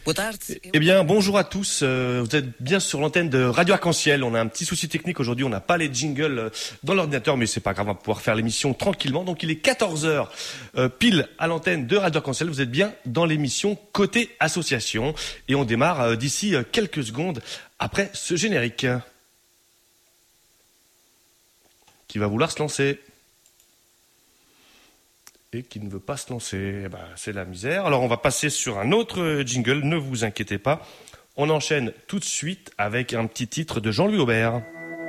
Eh bien, bonjour à tous. Vous êtes bien sur l'antenne de Radio Arc-en-Ciel. On a un petit souci technique aujourd'hui. On n'a pas les jingles dans l'ordinateur, mais c'est pas grave. On va pouvoir faire l'émission tranquillement. Donc, il est 14h pile à l'antenne de Radio Arc-en-Ciel. Vous êtes bien dans l'émission Côté Association. Et on démarre d'ici quelques secondes après ce générique qui va vouloir se lancer. Et qui ne veut pas se lancer. Eh ben, c'est la misère. Alors, on va passer sur un autre jingle, ne vous inquiétez pas. On enchaîne tout de suite avec un petit titre de Jean-Louis Aubert.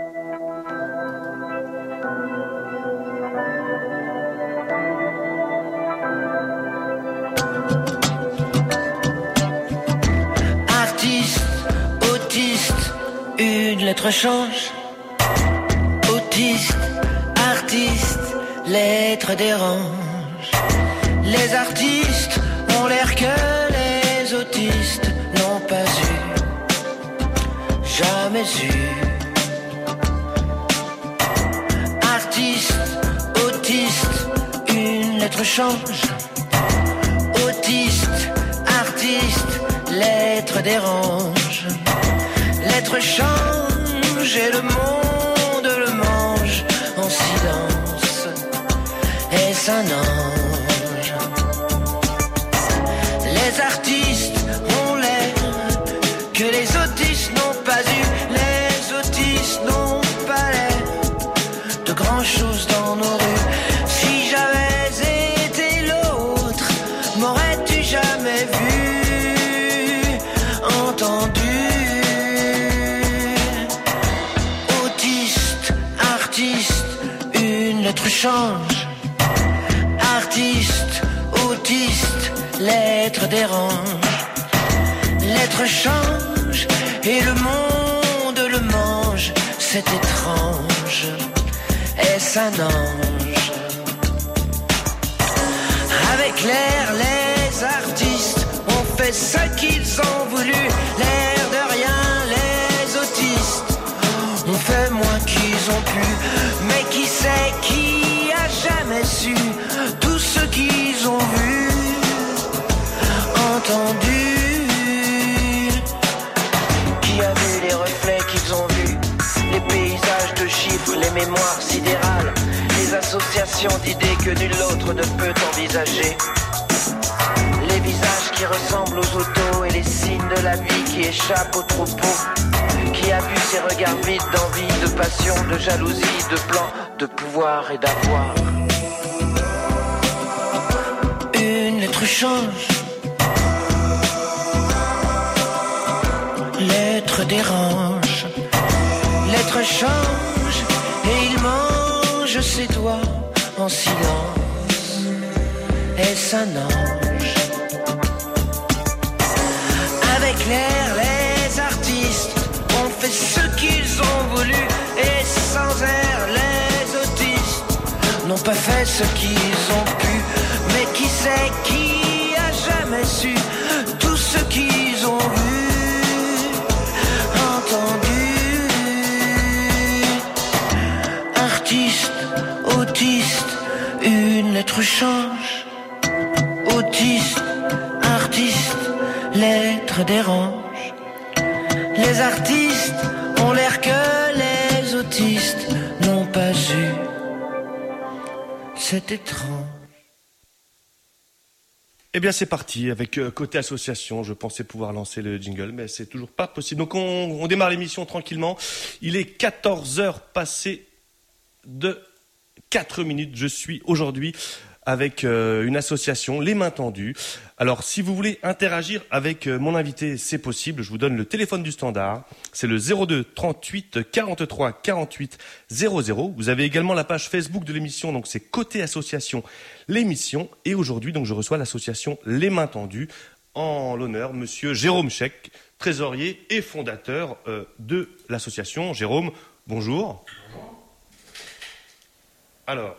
Artiste, autiste, une lettre change. Autiste, artiste, lettre dérange. Les artistes ont l'air que les autistes n'ont pas eu, jamais eu. Artiste, autiste, une lettre change. Autiste, artiste, lettre dérange. Lettre change et le monde le mange en silence. Est-ce un ange? Les artistes ont l'air que les autistes n'ont pas eu. Les autistes n'ont pas l'air de grand chose dans nos rues. Si j'avais été l'autre, m'aurais-tu jamais vu, entendu? Autiste, artiste, une lettre change. Artiste, autiste, lettre dérange. Lettre change et le monde le mange. C'est étrange. Est-ce un ange? Avec l'air, les artistes ont fait ce qu'ils ont voulu. L'air de rien, les autistes ont fait moins qu'ils ont pu. Mais qui sait qui a jamais su tout ce qu'ils ont vu, entendu? Qui a vu les reflets qu'ils ont vus, les paysages de chiffres, les mémoires sidérales, les associations d'idées que nul autre ne peut envisager, les visages qui ressemblent aux autos et les signes de la vie qui échappent au troupeau? Qui a vu ces regards vides d'envie, de passion, de jalousie, de plan, de pouvoir et d'avoir? Une lettre change. Lettre dérange. Lettre change et il mange ses doigts en silence. Est-ce un ange? Avec l'air, les artistes ont fait ce qu'ils ont voulu. Et sans air, les autistes n'ont pas fait ce qu'ils ont pu. Mais qui sait qui a jamais su tout ce qu'ils ont vu, entendu? Artiste, autiste, une lettre change. Autiste, artiste, lettre dérange. Les artistes ont l'air que les autistes n'ont pas eu. C'est étrange. Eh bien, c'est parti avec Côté Association. Je pensais pouvoir lancer le jingle, mais c'est toujours pas possible. Donc, on démarre l'émission tranquillement. Il est 14h passé de 4 minutes. Je suis aujourd'hui avec une association, Les Mains Tendues. Alors, si vous voulez interagir avec mon invité, c'est possible. Je vous donne le téléphone du standard. C'est le 02 38 43 48 00. Vous avez également la page Facebook de l'émission. Donc, c'est Côté Association, l'émission. Et aujourd'hui, donc, je reçois l'association Les Mains Tendues. En l'honneur, monsieur Jérôme Chek, trésorier et fondateur de l'association. Jérôme, bonjour. Alors,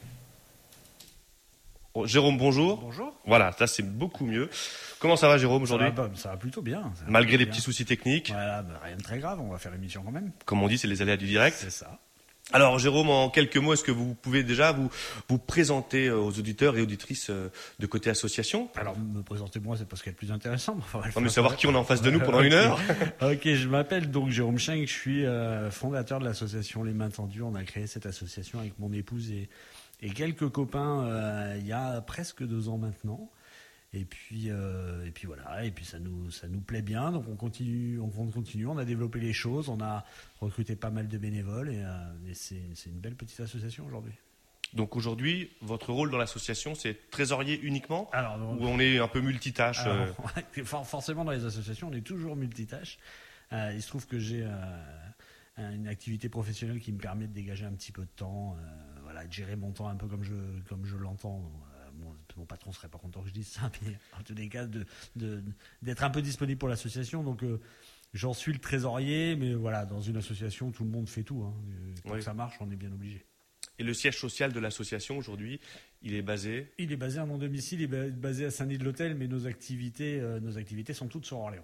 Jérôme, bonjour. Bonjour. Voilà, ça c'est beaucoup mieux. Comment ça va, Jérôme, aujourd'hui ? Ça va plutôt bien. Malgré les petits soucis techniques. Voilà, rien de très grave, on va faire l'émission quand même. Comme on dit, c'est les aléas du direct. C'est ça. Alors Jérôme, en quelques mots, est-ce que vous pouvez déjà vous présenter aux auditeurs et auditrices de Côté Association? Alors, me présenter moi, c'est parce qu'elle est plus intéressant. Enfin, On veut savoir qui on a en face de nous pendant une heure. Ok, je m'appelle donc Jérôme Schenk, je suis fondateur de l'association Les Mains Tendues. On a créé cette association avec mon épouse et quelques copains il y a presque 2 ans maintenant. Et puis voilà, et puis ça nous plaît bien, donc on continue, on a développé les choses, on a recruté pas mal de bénévoles et c'est une belle petite association aujourd'hui. Donc aujourd'hui, votre rôle dans l'association, c'est trésorier uniquement, ou on est un peu multitâche? Forcément, dans les associations, on est toujours multitâche. Il se trouve que j'ai une activité professionnelle qui me permet de dégager un petit peu de temps, de gérer mon temps un peu comme je l'entends. Mon patron serait pas content que je dise ça, mais en tous les cas, d'être un peu disponible pour l'association. Donc, j'en suis le trésorier, mais voilà, dans une association, tout le monde fait tout. Pour que ça marche, on est bien obligé. Et le siège social de l'association aujourd'hui, il est basé? Il est basé à mon domicile, il est basé à Saint-Denis-de-l'Hôtel, mais nos activités sont toutes sur Orléans.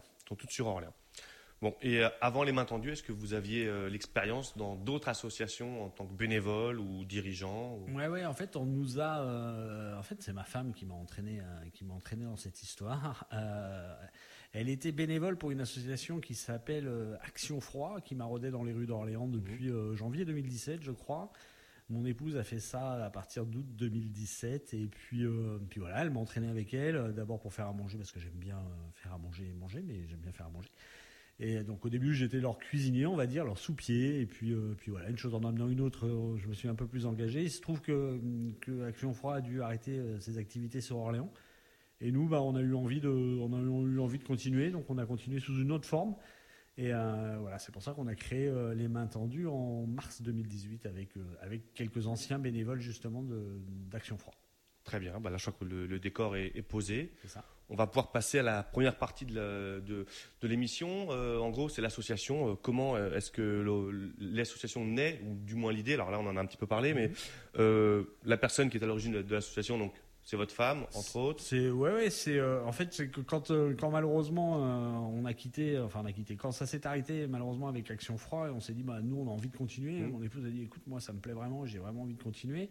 Bon, et avant Les Mains Tendues, est-ce que vous aviez l'expérience dans d'autres associations en tant que bénévole ou dirigeant Ouais, en fait, on nous a... en fait, c'est ma femme qui m'a entraîné dans cette histoire. Elle était bénévole pour une association qui s'appelle Action Froid, qui maraudait dans les rues d'Orléans depuis janvier 2017, je crois. Mon épouse a fait ça à partir d'août 2017 et puis voilà, elle m'a entraîné avec elle, d'abord pour faire à manger, parce que j'aime bien faire à manger et manger, mais j'aime bien faire à manger. Et donc au début j'étais leur cuisinier, on va dire, leur soupier, et puis voilà, une chose en amenant une autre, je me suis un peu plus engagé. Il se trouve que Action Froid a dû arrêter ses activités sur Orléans, et nous on a eu envie de continuer, donc on a continué sous une autre forme. Et voilà, c'est pour ça qu'on a créé Les Mains Tendues en mars 2018 avec quelques anciens bénévoles justement d'Action Froid. Très bien, là je crois que le décor est posé. C'est ça. On va pouvoir passer à la première partie de l'émission. En gros, c'est l'association. Comment est-ce que l'association naît, ou du moins l'idée? Alors là, on en a un petit peu parlé, mais la personne qui est à l'origine de l'association, donc c'est votre femme, entre autres. En fait, c'est que quand malheureusement on a quitté, quand ça s'est arrêté malheureusement avec Action Froid, on s'est dit nous on a envie de continuer. Mon épouse a dit écoute, moi ça me plaît vraiment, j'ai vraiment envie de continuer.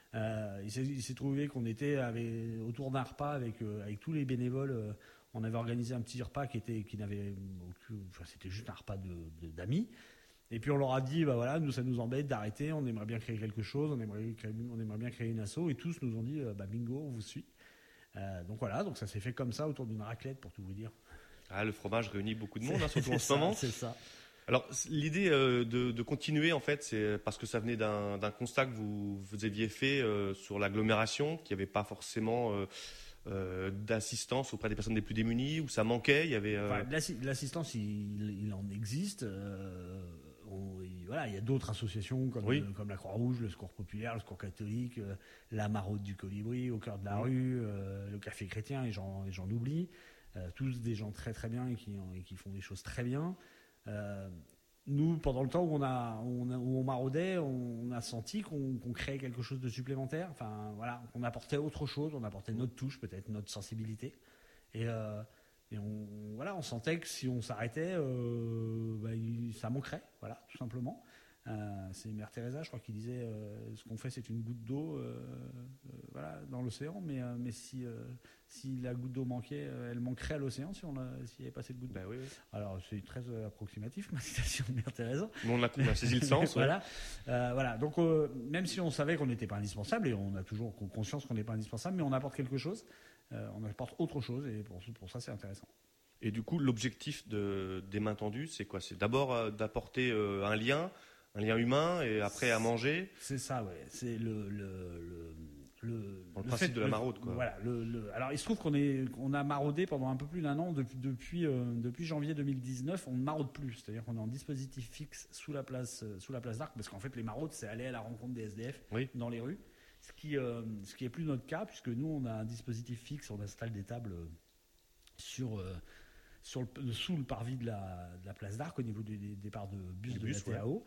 Il s'est trouvé qu'on était autour d'un repas avec tous les bénévoles. On avait organisé un petit repas c'était juste un repas d'amis. Et puis on leur a dit nous ça nous embête d'arrêter, on aimerait bien créer quelque chose, on aimerait bien créer une asso, et tous nous ont dit bingo, on vous suit. Donc ça s'est fait comme ça autour d'une raclette, pour tout vous dire. Le fromage réunit beaucoup de monde, surtout en ce moment. C'est ça. Alors, l'idée de continuer, en fait, c'est parce que ça venait d'un constat que vous aviez fait sur l'agglomération, qu'il n'y avait pas forcément d'assistance auprès des personnes les plus démunies, où ça manquait. Il y avait l'assistance, il en existe. Il y a d'autres associations comme la Croix-Rouge, le Secours Populaire, le Secours Catholique, la Maraude du Colibri, au cœur de la rue, le Café Chrétien, et j'en oublie. Tous des gens très très bien et qui font des choses très bien. Nous, pendant le temps où on maraudait, on a senti qu'on créait quelque chose de supplémentaire. On apportait autre chose, on apportait notre touche, peut-être notre sensibilité. Et on sentait que si on s'arrêtait, ça manquerait, tout simplement. C'est Mère Teresa, je crois, qui disait ce qu'on fait, c'est une goutte d'eau dans l'océan, mais si la goutte d'eau manquait, elle manquerait à l'océan s'il n'y avait pas cette goutte d'eau. Oui. Alors c'est très approximatif, ma citation de Mère Teresa. Mais on a saisi le sens. Voilà. Donc même si on savait qu'on n'était pas indispensable, et on a toujours conscience qu'on n'est pas indispensable, mais on apporte quelque chose, on apporte autre chose, et pour ça c'est intéressant. Et du coup, l'objectif des Mains Tendues, c'est quoi? C'est d'abord d'apporter un lien humain, et après à manger. C'est ça, ouais. C'est le principe de la maraude, quoi. Voilà. Alors il se trouve qu'on a maraudé pendant un peu plus d'1 an depuis janvier 2019. On ne maraude plus, c'est-à-dire qu'on est en dispositif fixe sous la place d'Arc, parce qu'en fait les maraudes, c'est aller à la rencontre des SDF dans les rues, ce qui est plus notre cas, puisque nous on a un dispositif fixe, on installe des tables sous le parvis de la place d'Arc, au niveau du départ de bus de la TAO.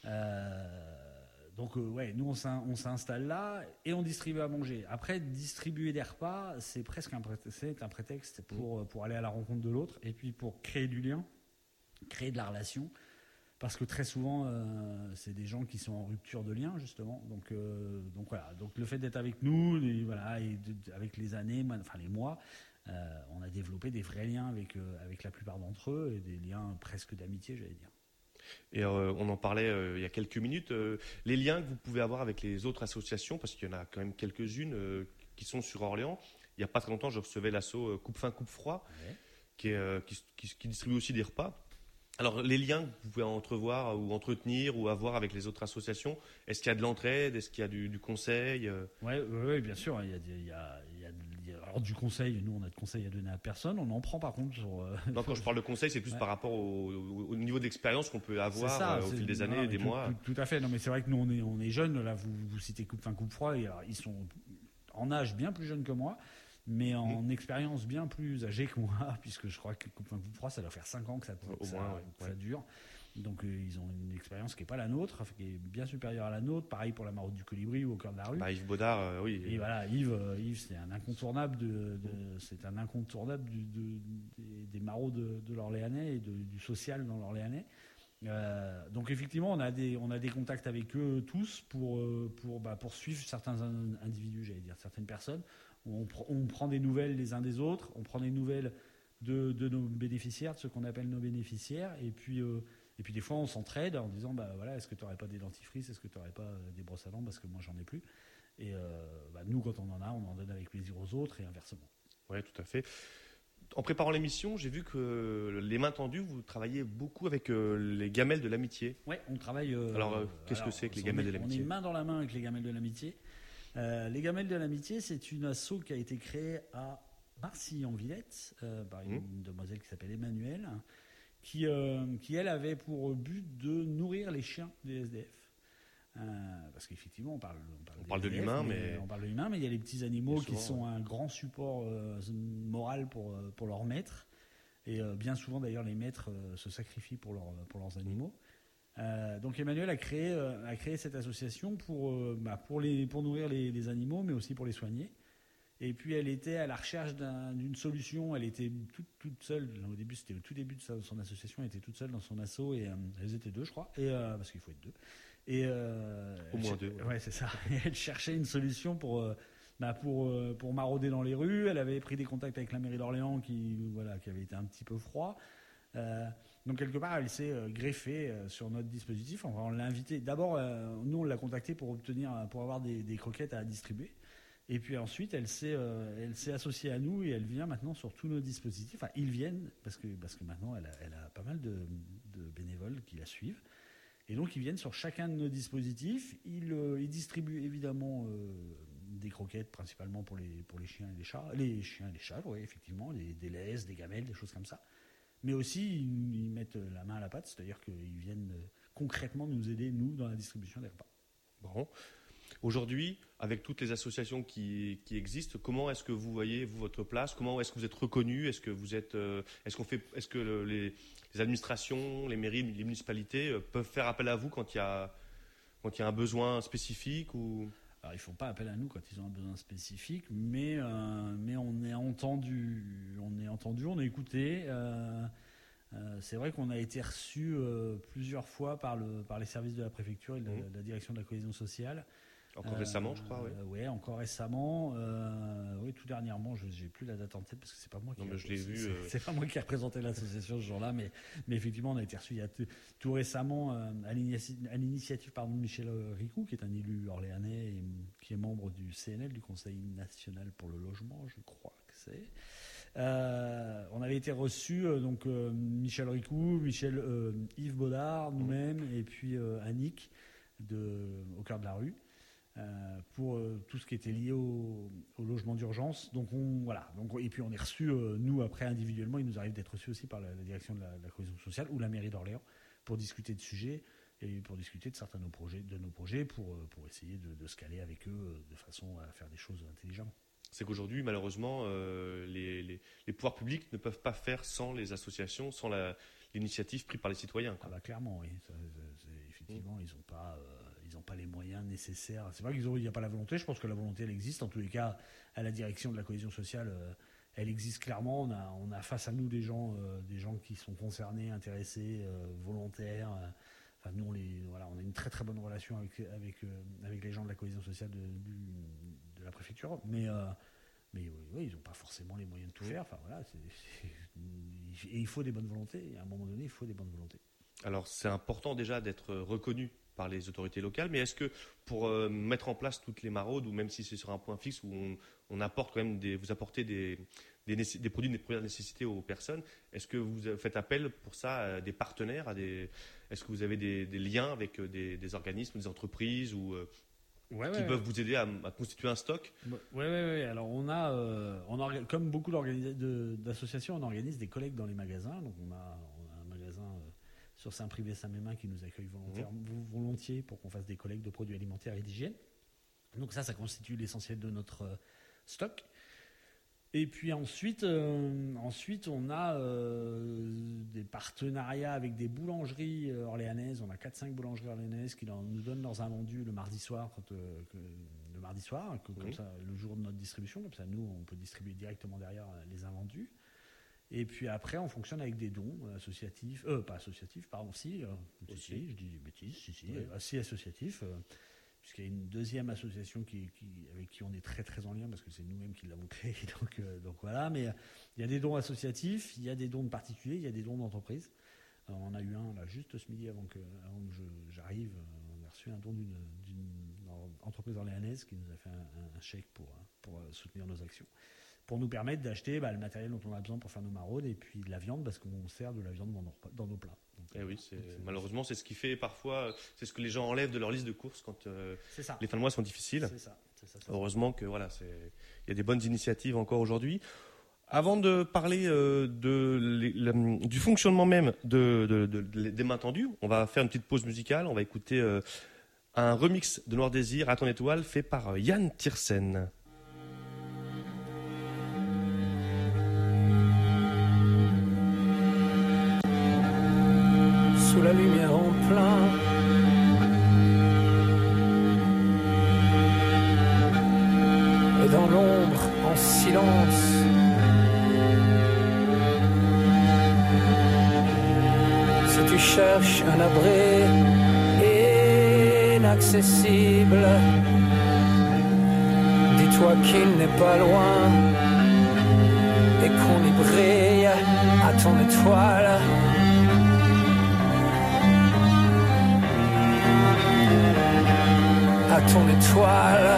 Nous on s'installe là et on distribue à manger. Après, distribuer des repas, c'est presque un prétexte pour aller à la rencontre de l'autre, et puis pour créer du lien, créer de la relation. parce que très souvent, c'est des gens qui sont en rupture de lien, justement. Donc voilà. Donc le fait d'être avec nous, avec les années, enfin les mois, on a développé des vrais liens avec la plupart d'entre eux et des liens presque d'amitié, j'allais dire. Et on en parlait il y a quelques minutes. Les liens que vous pouvez avoir avec les autres associations, parce qu'il y en a quand même quelques-unes qui sont sur Orléans. Il n'y a pas très longtemps, je recevais l'asso Coupe Faim, Coupe Froid, qui distribue aussi des repas. Alors, les liens que vous pouvez entrevoir ou entretenir ou avoir avec les autres associations, est-ce qu'il y a de l'entraide? Est-ce qu'il y a du conseil? Oui, bien sûr. Alors, du conseil, nous, on a de conseils à donner à personne. On en prend par contre sur. Non, quand je parle de conseil, c'est plus par rapport au niveau d'expérience qu'on peut avoir au fil des années, des mois. Tout à fait. Non, mais c'est vrai que nous, on est jeunes. Là, vous citez Coupe Faim, Coupe Froid. Et alors, ils sont en âge bien plus jeunes que moi, mais en expérience bien plus âgée que moi, puisque je crois que Coupe Faim, Coupe Froid, ça doit faire 5 ans que ça dure. Donc ils ont une expérience qui n'est pas la nôtre, qui est bien supérieure à la nôtre. Pareil pour la Maraude du Colibri ou au cœur de la rue. Yves Baudard, oui. Et voilà, Yves, c'est un incontournable des maraudes de l'Orléanais et du social dans l'Orléanais. Donc effectivement, on a des contacts avec eux tous pour suivre certains individus, j'allais dire, certaines personnes. On prend des nouvelles les uns des autres, on prend des nouvelles de nos bénéficiaires, de ceux qu'on appelle nos bénéficiaires, et puis des fois on s'entraide en disant est-ce que tu n'aurais pas des dentifrices, est-ce que tu n'aurais pas des brosses à dents, parce que moi j'en ai plus. Et nous, quand on en donne avec plaisir aux autres et inversement. Oui, tout à fait. En préparant l'émission, j'ai vu que les mains tendues, vous travaillez beaucoup avec les gamelles de l'amitié. Oui, on travaille. Qu'est-ce que c'est que les gamelles de l'amitié? On est main dans la main avec les gamelles de l'amitié. Les gamelles de l'amitié, c'est une asso qui a été créée à Marcilly-en-Villette par une demoiselle qui s'appelle Emmanuelle, qui elle avait pour but de nourrir les chiens des SDF. Parce qu'effectivement, on parle de l'humain, mais on parle de l'humain, mais il y a les petits animaux qui sont un grand support moral pour leurs maîtres. Et bien souvent, d'ailleurs, les maîtres se sacrifient pour leurs animaux. Donc Emmanuel a créé cette association pour nourrir les animaux, mais aussi pour les soigner. Et puis elle était à la recherche d'une solution. Elle était toute seule. Au début, c'était au tout début de son association. Elle était toute seule dans son asso et elles étaient deux, je crois. Et parce qu'il faut être deux. Et au moins deux. Ouais, c'est ça. Et elle cherchait une solution pour marauder dans les rues. Elle avait pris des contacts avec la mairie d'Orléans qui avait été un petit peu froid. Donc quelque part, elle s'est greffée sur notre dispositif. On l'a invitée. D'abord, nous on l'a contactée pour avoir des croquettes à distribuer. Et puis ensuite, elle s'est associée à nous et elle vient maintenant sur tous nos dispositifs. Enfin, ils viennent parce que maintenant elle a pas mal de bénévoles qui la suivent. Et donc ils viennent sur chacun de nos dispositifs. Ils distribuent évidemment des croquettes principalement pour les chiens et les chats. Les chiens et les chats, oui, effectivement, des laisses, des gamelles, des choses comme ça. Mais aussi, ils mettent la main à la pâte, c'est-à-dire qu'ils viennent concrètement nous aider, nous, dans la distribution des repas. Bon. Aujourd'hui, avec toutes les associations qui existent, comment est-ce que vous voyez votre place? Comment est-ce que vous êtes reconnu? Est-ce que les administrations, les mairies, les municipalités peuvent faire appel à vous quand il y a un besoin spécifique ou... Alors, ils font pas appel à nous quand ils ont un besoin spécifique, mais on est entendu, on est écouté. C'est vrai qu'on a été reçu plusieurs fois par les services de la préfecture et de la direction de la cohésion sociale. Encore récemment, je crois, oui. Oui, encore récemment. Oui, tout dernièrement, je n'ai plus la date en tête parce que c'est pas moi c'est pas moi qui ai représenté l'association ce jour-là, mais effectivement, on a été reçu il y a tout récemment à l'initiative de Michel Ricou, qui est un élu orléanais et qui est membre du CNL, du Conseil national pour le logement, je crois que c'est. On avait été reçus, Michel Ricou, Yves Baudard, nous-mêmes, et puis Annick au cœur de la rue. Pour tout ce qui était lié au logement d'urgence. Et puis on est reçus, nous, après, individuellement, il nous arrive d'être reçus aussi par la direction de la cohésion sociale ou la mairie d'Orléans pour discuter de sujets et pour discuter de certains de nos projets pour essayer de se caler avec eux de façon à faire des choses intelligemment. C'est qu'aujourd'hui, malheureusement, les pouvoirs publics ne peuvent pas faire sans les associations, sans l'initiative prise par les citoyens. Ah bah clairement, oui. Effectivement, ils n'ont pas les moyens nécessaires. C'est vrai qu'il n'y a pas la volonté. Je pense que la volonté, elle existe. En tous les cas, à la direction de la cohésion sociale, elle existe clairement. On a face à nous des gens qui sont concernés, intéressés, volontaires. Enfin, nous, on a une très très bonne relation avec les gens de la cohésion sociale de la préfecture, mais oui, ils n'ont pas forcément les moyens de tout faire. Enfin, voilà, et il faut des bonnes volontés. Et à un moment donné, il faut des bonnes volontés. Alors, c'est important déjà d'être reconnu par les autorités locales, mais est-ce que pour mettre en place toutes les maraudes, ou même si c'est sur un point fixe où on apporte quand même vous apportez des produits de première nécessité aux personnes, est-ce que vous faites appel pour ça à des partenaires, est-ce que vous avez des liens avec des organismes, des entreprises ou qui peuvent vous aider à constituer un stock? Oui. Alors on a comme beaucoup d'associations, on organise des collectes dans les magasins. Donc on a un magasin sur Saint-Privé-Saint-Mémin qui nous accueille volontiers pour qu'on fasse des collectes de produits alimentaires et d'hygiène. Donc ça constitue l'essentiel de notre stock. Et puis ensuite on a des partenariats avec des boulangeries orléanaises. On a 4-5 boulangeries orléanaises qui nous donnent leurs invendus le mardi soir, comme ça, le jour de notre distribution. Comme ça, nous, on peut distribuer directement derrière les invendus. Et puis après, on fonctionne avec des dons associatifs, pas associatifs, pardon, si, je dis des bêtises, si associatifs. Puisqu'il y a une deuxième association avec qui on est très très en lien, parce que c'est nous-mêmes qui l'avons créée, donc voilà. Mais il y a des dons associatifs, il y a des dons de particuliers, il y a des dons d'entreprises. On en a eu un là juste ce midi avant que j'arrive. On a reçu un don d'une entreprise orléanaise qui nous a fait un chèque pour soutenir nos actions, pour nous permettre d'acheter le matériel dont on a besoin pour faire nos maraudes, et puis de la viande, parce qu'on sert de la viande dans nos plats. Donc, oui, malheureusement, c'est ce qui fait parfois, c'est ce que les gens enlèvent de leur liste de courses quand les fins de mois sont difficiles. C'est ça. Heureusement que il y a des bonnes initiatives encore aujourd'hui. Avant de parler du fonctionnement même des mains tendues, on va faire une petite pause musicale. On va écouter un remix de Noir Désir, À ton étoile, fait par Yann Tiersen. Sous la lumière en plein, et dans l'ombre en silence, si tu cherches un abri inaccessible, dis-toi qu'il n'est pas loin et qu'on y brille à ton étoile. À ton étoile.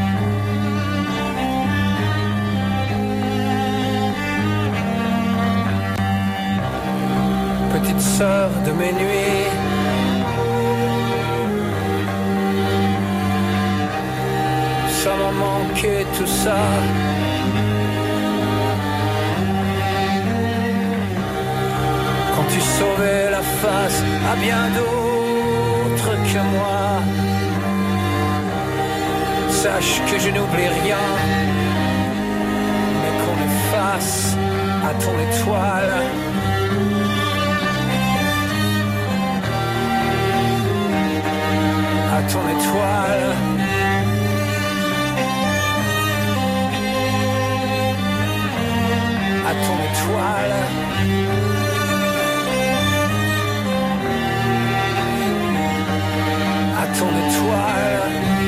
Petite sœur de mes nuits, ça m'a manqué tout ça. Quand tu sauvais la face à bien d'autres que moi, sache que je n'oublie rien, mais qu'on efface à ton étoile. À ton étoile. À ton étoile. À ton étoile.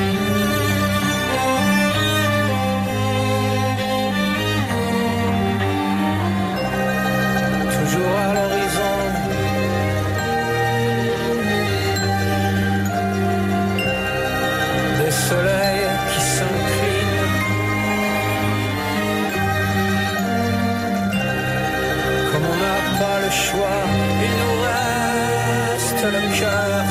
Toujours à l'horizon, des soleils qui s'inclinent, comme on n'a pas le choix, il nous reste le cœur.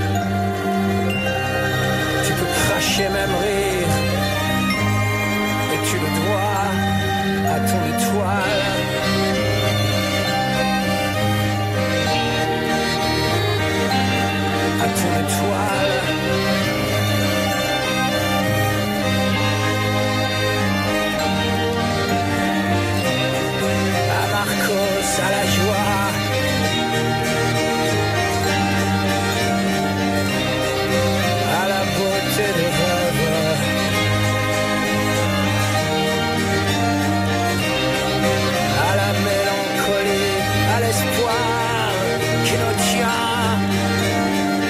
Tu peux cracher, même rire, et tu le dois à ton étoile. À ton étoile. À Marcos, à la joie. À la beauté des rêves. À la mélancolie, à l'espoir qui nous tient.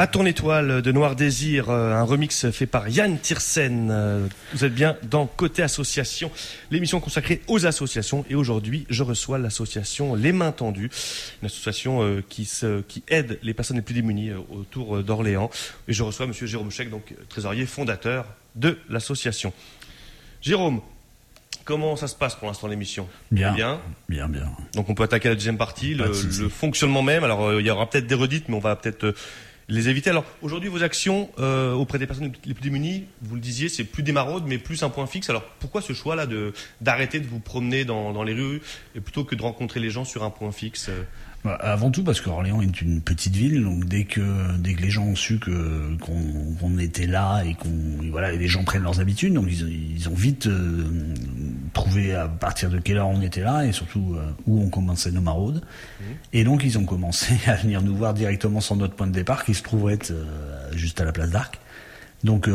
À ton étoile de Noir Désir, un remix fait par Yann Tiersen. Vous êtes bien dans Côté Association, l'émission consacrée aux associations. Et aujourd'hui, je reçois l'association Les Mains Tendues, une association qui aide les personnes les plus démunies autour d'Orléans. Et je reçois monsieur Jérôme Chèque, donc trésorier fondateur de l'association. Jérôme, comment ça se passe pour l'instant l'émission ? Bien. Donc on peut attaquer la deuxième partie, le fonctionnement même. Alors il y aura peut-être des redites, mais on va peut-être les éviter. Alors aujourd'hui, vos actions auprès des personnes les plus démunies, vous le disiez, c'est plus des maraudes, mais plus un point fixe. Alors pourquoi ce choix-là d'arrêter de vous promener dans les rues et plutôt que de rencontrer les gens sur un point fixe ? Avant tout parce qu'Orléans est une petite ville, donc dès que les gens ont su qu'on était là et les gens prennent leurs habitudes, donc ils ont vite trouvé à partir de quelle heure on était là et surtout où on commençait nos maraudes. Et donc ils ont commencé à venir nous voir directement sur notre point de départ qui se trouverait être juste à la place d'Arc. Donc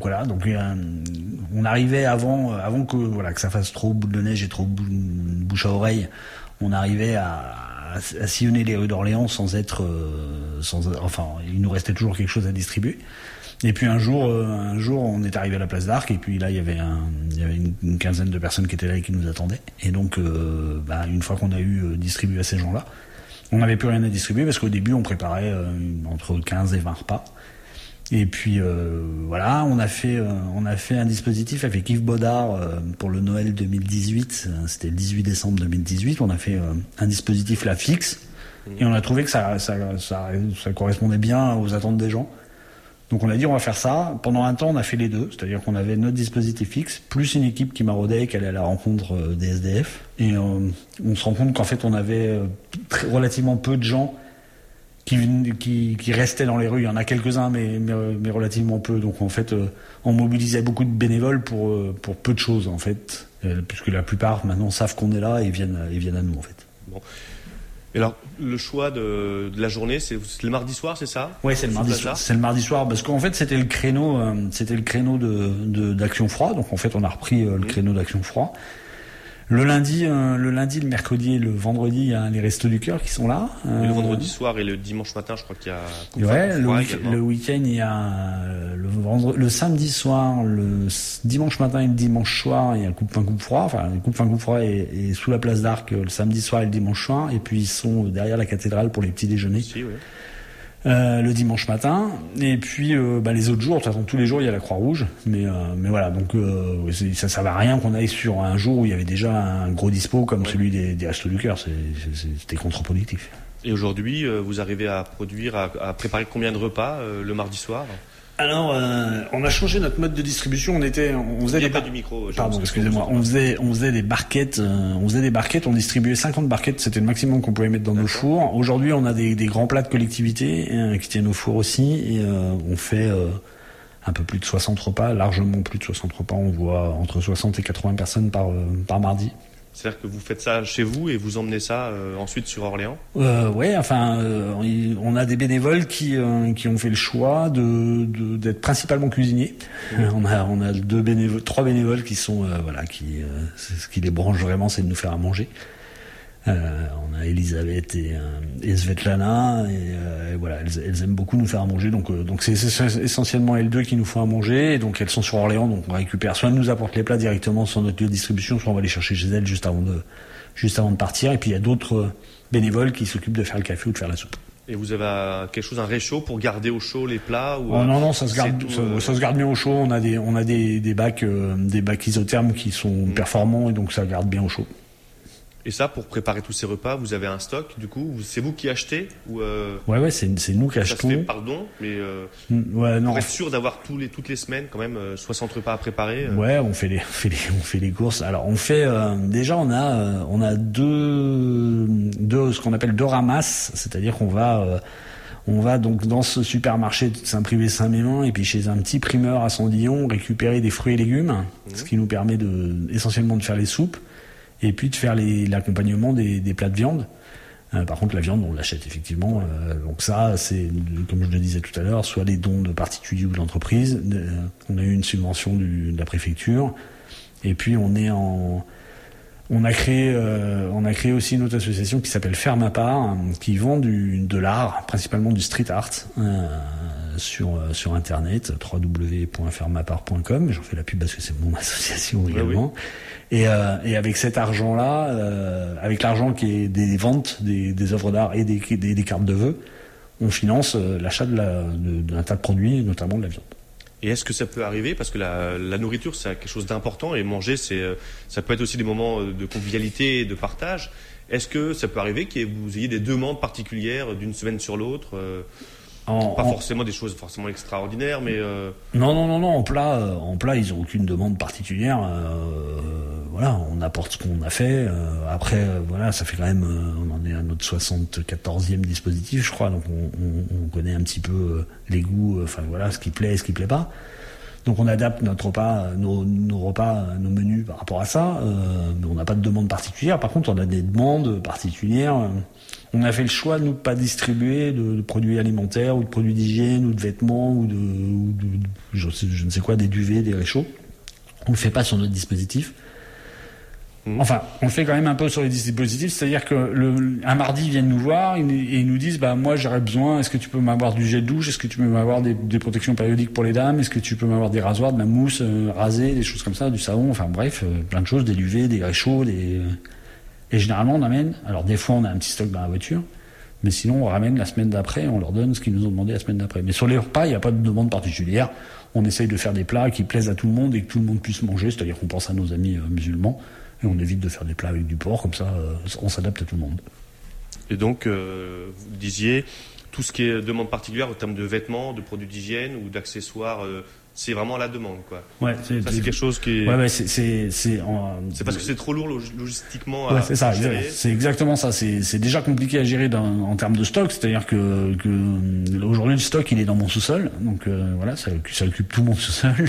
on arrivait avant que ça fasse trop boule de neige et trop bouche à oreille, on arrivait à sillonner les rues d'Orléans il nous restait toujours quelque chose à distribuer. Et puis un jour on est arrivé à la place d'Arc et puis là il y avait une quinzaine de personnes qui étaient là et qui nous attendaient. Et donc une fois qu'on a eu distribué à ces gens-là, on n'avait plus rien à distribuer parce qu'au début on préparait entre 15 et 20 repas. Et puis on a fait un dispositif avec Yves Baudard pour le Noël 2018, c'était le 18 décembre 2018, on a fait un dispositif là fixe et on a trouvé que ça correspondait bien aux attentes des gens. Donc on a dit on va faire ça. Pendant un temps on a fait les deux, c'est-à-dire qu'on avait notre dispositif fixe plus une équipe qui maraudait, qui allait à la rencontre des SDF et on se rend compte qu'en fait on avait relativement peu de gens qui restaient dans les rues. Il y en a quelques-uns, mais relativement peu. Donc en fait, on mobilisait beaucoup de bénévoles pour peu de choses en fait, puisque la plupart maintenant savent qu'on est là et viennent à nous en fait. Bon. Et alors le choix de la journée, c'est le mardi soir, c'est ça ? Oui, c'est le mardi soir. C'est le mardi soir parce qu'en fait c'était le créneau d'Action Froid. Donc en fait on a repris le créneau d'Action Froid. Le lundi, le mercredi et le vendredi, il y a les Restos du Cœur qui sont là. Et le vendredi soir et le dimanche matin, je crois qu'il y a le week-end, il y a le samedi soir, le dimanche matin et le dimanche soir, il y a le coupe-fin coupe-froid. Enfin, le coupe-fin coupe-froid est sous la place d'Arc le samedi soir et le dimanche soir. Et puis ils sont derrière la cathédrale pour les petits déjeuners. Aussi, oui. Le dimanche matin et puis les autres jours, de toute façon tous les jours il y a la Croix-Rouge mais voilà, donc ça servait à rien qu'on aille sur un jour où il y avait déjà un gros dispo comme celui des Restos du Cœur, c'était contre-productif. Et aujourd'hui vous arrivez à préparer combien de repas le mardi soir ? Alors, on a changé notre mode de distribution. On faisait pas du micro. Pardon, excusez-moi. On faisait des barquettes. On distribuait 50 barquettes. C'était le maximum qu'on pouvait mettre dans nos fours. Aujourd'hui, on a des grands plats de collectivité qui tiennent au four aussi. Et on fait un peu plus de 60 repas, largement plus de 60 repas. On voit entre 60 et 80 personnes par mardi. C'est-à-dire que vous faites ça chez vous et vous emmenez ça ensuite sur Orléans ? Ouais, on a des bénévoles qui ont fait le choix d'être principalement cuisiniers. On a 3 bénévoles qui sont ce qui les branche vraiment, c'est de nous faire à manger. On a Elisabeth et Svetlana et voilà, elles aiment beaucoup nous faire à manger, donc c'est essentiellement elles deux qui nous font à manger, et donc elles sont sur Orléans, donc on récupère, soit elles nous apportent les plats directement sur notre lieu de distribution, soit on va les chercher chez elles juste avant de partir, et puis il y a d'autres bénévoles qui s'occupent de faire le café ou de faire la soupe. Et vous avez un réchaud pour garder au chaud les plats ou non, ça se garde bien au chaud. On a des bacs isothermes qui sont performants, et donc ça garde bien au chaud. Et ça, pour préparer tous ces repas, vous avez un stock, du coup, c'est vous qui achetez ou Ouais, c'est nous qui achetons. Ça se fait par don, mais pour être sûr d'avoir toutes les semaines quand même 60 repas à préparer. Ouais, on fait les courses. Alors on fait déjà on a deux ce qu'on appelle deux ramasses, c'est-à-dire qu'on va donc dans ce supermarché de Saint-Privé Saint-Mémin et puis chez un petit primeur à Sandillon récupérer des fruits et légumes, ce qui nous permet essentiellement de faire les soupes. Et puis de faire l'accompagnement des plats de viande. Par contre, la viande, on l'achète effectivement. Donc ça, c'est, comme je le disais tout à l'heure, soit les dons de particuliers ou de l'entreprise. On a eu une subvention de la préfecture. Et puis on a créé aussi une autre association qui s'appelle Faire ma part, qui vend de l'art, principalement du street art, sur internet, www.fermapart.com. J'en fais la pub parce que c'est mon association également. Oui. Et avec cet argent-là, avec l'argent qui est des ventes des œuvres d'art et des cartes de vœux, on finance l'achat d'un tas de produits, notamment de la viande. Et est-ce que ça peut arriver, parce que la nourriture c'est quelque chose d'important, et manger ça peut être aussi des moments de convivialité et de partage. Est-ce que ça peut arriver que vous ayez des demandes particulières d'une semaine sur l'autre, pas forcément des choses forcément extraordinaires, mais Non, en plat ils ont aucune demande particulière. Voilà, on apporte ce qu'on a fait. Après, voilà, ça fait quand même, on en est à notre 74e dispositif, je crois, donc on connaît un petit peu les goûts, enfin voilà, ce qui plaît et ce qui plaît pas. Donc on adapte notre repas, nos repas, nos menus par rapport à ça. Mais on n'a pas de demande particulière. Par contre, on a des demandes particulières. On a fait le choix de ne pas distribuer de produits alimentaires ou de produits d'hygiène ou de vêtements ou de je ne sais quoi, des duvets, des réchauds. On le fait pas sur notre dispositif. Enfin, on le fait quand même un peu sur les dispositifs, c'est-à-dire que un mardi, ils viennent nous voir et ils nous disent, moi j'aurais besoin, est-ce que tu peux m'avoir du gel douche, est-ce que tu peux m'avoir des protections périodiques pour les dames, est-ce que tu peux m'avoir des rasoirs, de la mousse rasée, des choses comme ça, du savon, enfin bref, plein de choses, des duvets, des réchauds, et généralement on amène, alors des fois on a un petit stock dans la voiture, mais sinon on ramène la semaine d'après, on leur donne ce qu'ils nous ont demandé la semaine d'après. Mais sur les repas, il n'y a pas de demande particulière, on essaye de faire des plats qui plaisent à tout le monde et que tout le monde puisse manger, c'est-à-dire qu'on pense à nos amis musulmans. Et on évite de faire des plats avec du porc, comme ça, on s'adapte à tout le monde. Et donc, vous disiez, tout ce qui est demande particulière en termes de vêtements, de produits d'hygiène ou d'accessoires, c'est vraiment la demande, quoi. Ouais, c'est quelque chose qui est... Ouais, c'est parce que c'est trop lourd logistiquement à c'est ça, gérer. C'est exactement ça. C'est déjà compliqué à gérer en termes de stock. C'est-à-dire que aujourd'hui, le stock, il est dans mon sous-sol. Donc, voilà, ça occupe tout mon sous-sol.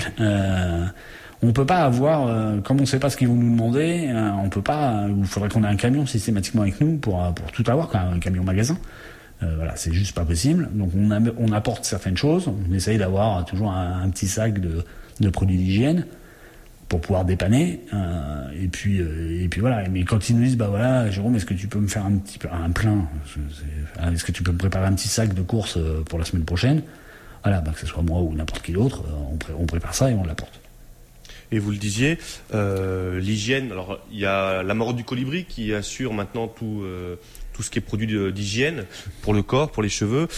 On peut pas avoir, comme on sait pas ce qu'ils vont nous demander, on peut pas. Il faudrait qu'on ait un camion systématiquement avec nous pour tout avoir, quand même, un camion magasin. Voilà, c'est juste pas possible. Donc on apporte certaines choses. On essaye d'avoir toujours un petit sac de produits d'hygiène pour pouvoir dépanner. Et puis voilà. Mais quand ils nous disent, voilà, Jérôme, est-ce que tu peux me faire un plein, est-ce que tu peux me préparer un petit sac de courses pour la semaine prochaine? Voilà, que ce soit moi ou n'importe qui d'autre, on prépare ça et on l'apporte. Et vous le disiez, l'hygiène, alors il y a la Maraude du Colibri qui assure maintenant tout ce qui est produit d'hygiène pour le corps, pour les cheveux.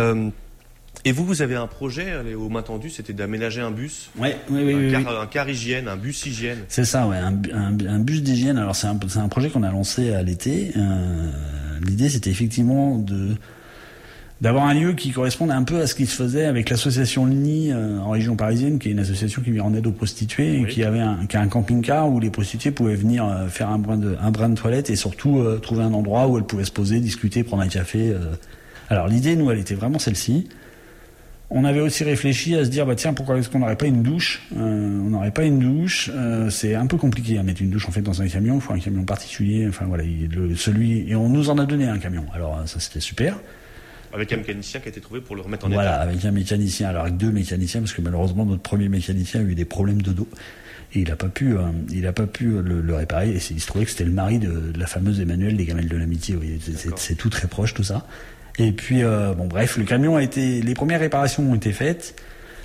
Et vous avez un projet au main tendue, c'était d'aménager un bus. Oui. Un car hygiène, un bus hygiène. C'est ça, ouais, un bus d'hygiène. Alors c'est un projet qu'on a lancé à l'été. L'idée, c'était effectivement d'avoir un lieu qui corresponde un peu à ce qui se faisait avec l'association LNI en région parisienne, qui est une association qui vient en aide aux prostituées, et qui a un camping-car où les prostituées pouvaient venir faire un brin de toilette et surtout trouver un endroit où elles pouvaient se poser, discuter, prendre un café. Alors l'idée, nous, elle était vraiment celle-ci. On avait aussi réfléchi à se dire, tiens, pourquoi est-ce qu'on n'aurait pas une douche? On n'aurait pas une douche. C'est un peu compliqué à mettre une douche en fait dans un camion. Il faut un camion particulier. Enfin voilà, et on nous en a donné un camion. Alors ça, c'était super. Avec un mécanicien qui a été trouvé pour le remettre en état. Voilà, avec un mécanicien. Alors avec deux mécaniciens, parce que malheureusement notre premier mécanicien a eu des problèmes de dos et il a pas pu le réparer. Et il se trouvait que c'était le mari de la fameuse Emmanuelle des Gamelles de l'Amitié. Oui, c'est tout très proche tout ça. Et puis bref, le camion les premières réparations ont été faites.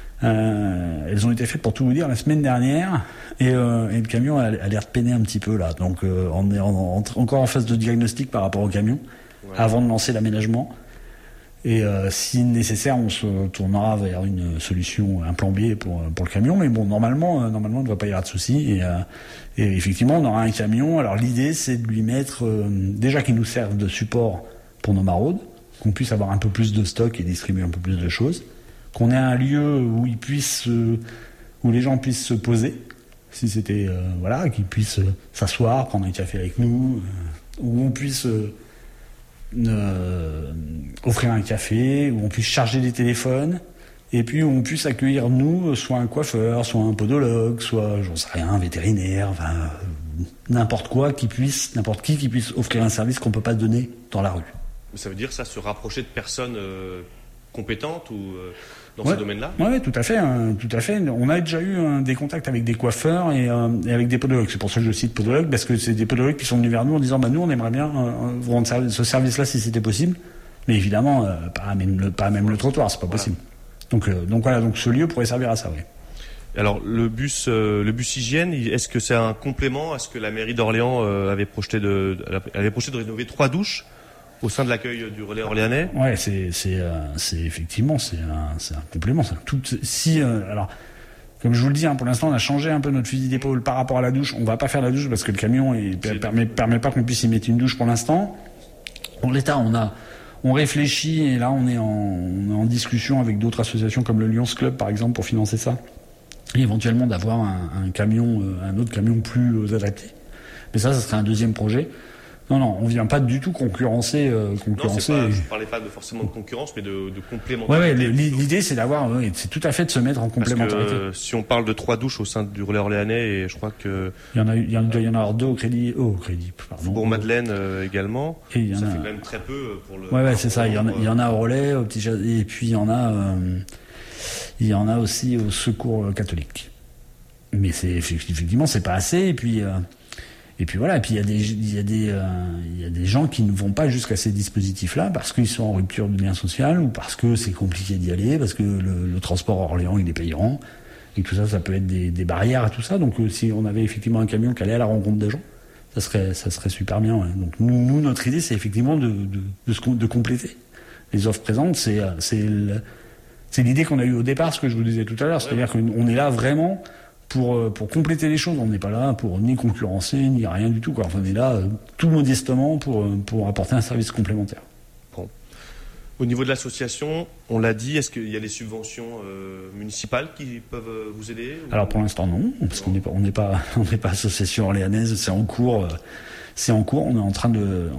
Elles ont été faites, pour tout vous dire, la semaine dernière, et le camion a l'air de peiner un petit peu là. Donc on est encore en phase de diagnostic par rapport au camion, avant de lancer l'aménagement. Et si nécessaire, on se tournera vers une solution, un plan B pour le camion. Mais bon, normalement, il ne devrait pas y avoir de soucis. Et effectivement, on aura un camion. Alors l'idée, c'est de lui mettre déjà qu'il nous serve de support pour nos maraudes, qu'on puisse avoir un peu plus de stock et distribuer un peu plus de choses, qu'on ait un lieu où où les gens puissent se poser, si c'était qu'ils puissent s'asseoir, prendre un café avec nous, où on puisse offrir un café, où on puisse charger des téléphones, et puis où on puisse accueillir nous, soit un coiffeur, soit un podologue, soit, j'en sais rien, un vétérinaire, n'importe qui puisse offrir un service qu'on peut pas donner dans la rue. Ça veut dire ça, se rapprocher de personnes compétentes ou dans ce domaine-là? Oui, tout à fait. On a déjà eu des contacts avec des coiffeurs et avec des podologues. C'est pour ça que je cite podologues, parce que c'est des podologues qui sont venus vers nous en disant nous, on aimerait bien vous rendre ce service-là si c'était possible. Mais évidemment, pas même le trottoir, c'est pas possible. Donc voilà, donc ce lieu pourrait servir à ça, oui. Alors le bus hygiène, est-ce que c'est un complément à ce que la mairie d'Orléans avait projeté de rénover 3 douches au sein de l'accueil du relais orléanais? Ouais, c'est effectivement c'est un complément. Ça. Alors comme je vous le dis, pour l'instant on a changé un peu notre fusil d'épaule par rapport à la douche. On va pas faire la douche parce que le camion permet pas qu'on puisse y mettre une douche pour l'instant. En l'état, on réfléchit et là on est en discussion avec d'autres associations comme le Lions Club par exemple pour financer ça. Et éventuellement d'avoir un autre camion plus adapté. Mais ça serait un deuxième projet. Non, on vient pas du tout concurrencer. Non, je parlais pas forcément de concurrence, mais de complémentarité. Ouais, l'idée c'est c'est tout à fait de se mettre en complémentarité. Parce que, si on parle de 3 douches au sein du relais orléanais, et je crois que il doit y en avoir 2 au crédit, pardon. Pour Madeleine également. Et ça fait quand même très peu pour le. Ouais, c'est ça. Il y en a au relais, au petit et puis il y en a aussi au secours catholique. Mais effectivement c'est pas assez. Et puis voilà. Et puis il y a des gens qui ne vont pas jusqu'à ces dispositifs-là parce qu'ils sont en rupture de lien social ou parce que c'est compliqué d'y aller, parce que le transport à Orléans il est payant et tout ça peut être des barrières à tout ça. Donc si on avait effectivement un camion qui allait à la rencontre des gens, ça serait super bien. Ouais. Donc nous notre idée c'est effectivement de compléter les offres présentes. C'est l'idée qu'on a eue au départ, ce que je vous disais tout à l'heure, c'est-à-dire qu'on est là vraiment pour compléter les choses. On n'est pas là pour ni concurrencer, ni rien du tout, quoi. Enfin, on est là tout modestement pour apporter un service complémentaire. Bon. Au niveau de l'association, on l'a dit, est-ce qu'il y a des subventions municipales qui peuvent vous aider Alors pour l'instant non, parce qu'on n'est pas association orléanaise, c'est en cours. On est en train de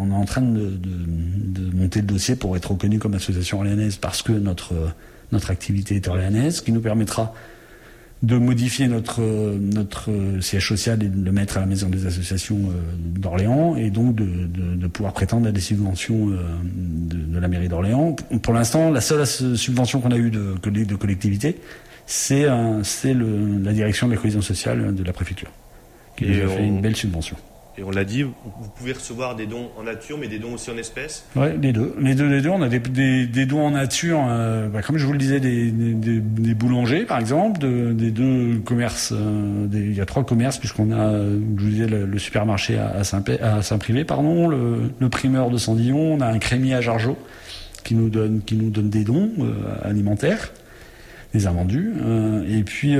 monter le dossier pour être reconnu comme association orléanaise parce que notre activité est orléanaise, ce qui nous permettra de modifier notre siège social et de le mettre à la maison des associations d'Orléans et donc de pouvoir prétendre à des subventions de la mairie d'Orléans. Pour l'instant, la seule subvention qu'on a eue de collectivité, c'est la direction de la cohésion sociale de la préfecture qui nous a fait une belle subvention. Et on l'a dit, vous pouvez recevoir des dons en nature, mais des dons aussi en espèces. Ouais, les deux. On a des dons en nature, comme je vous le disais, des boulangers, par exemple, des 2 commerces. Il y a 3 commerces, puisqu'on a, je vous disais, le supermarché à Saint-Privé, pardon, le primeur de Sandillon, on a un crémier à Jargeau qui nous donne des dons alimentaires. Les invendus, et puis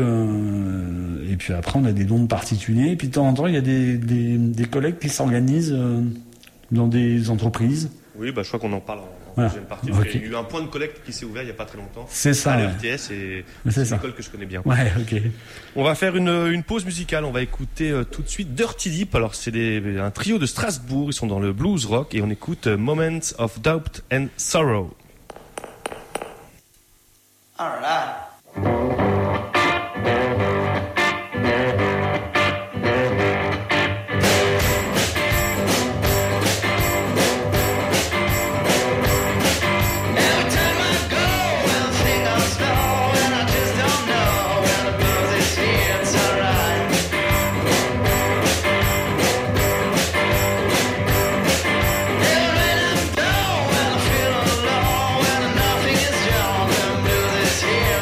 après on a des dons de particuliers, et puis de temps en temps il y a des collectes qui s'organisent dans des entreprises. Oui, je crois qu'on en parle en deuxième partie. Okay. Il y a eu un point de collecte qui s'est ouvert il n'y a pas très longtemps. C'est ça. À l'FTS, et c'est une école que je connais bien. Ouais, ok. On va faire une pause musicale. On va écouter tout de suite Dirty Deep. Alors c'est un trio de Strasbourg. Ils sont dans le blues rock et on écoute Moments of Doubt and Sorrow. All right. Here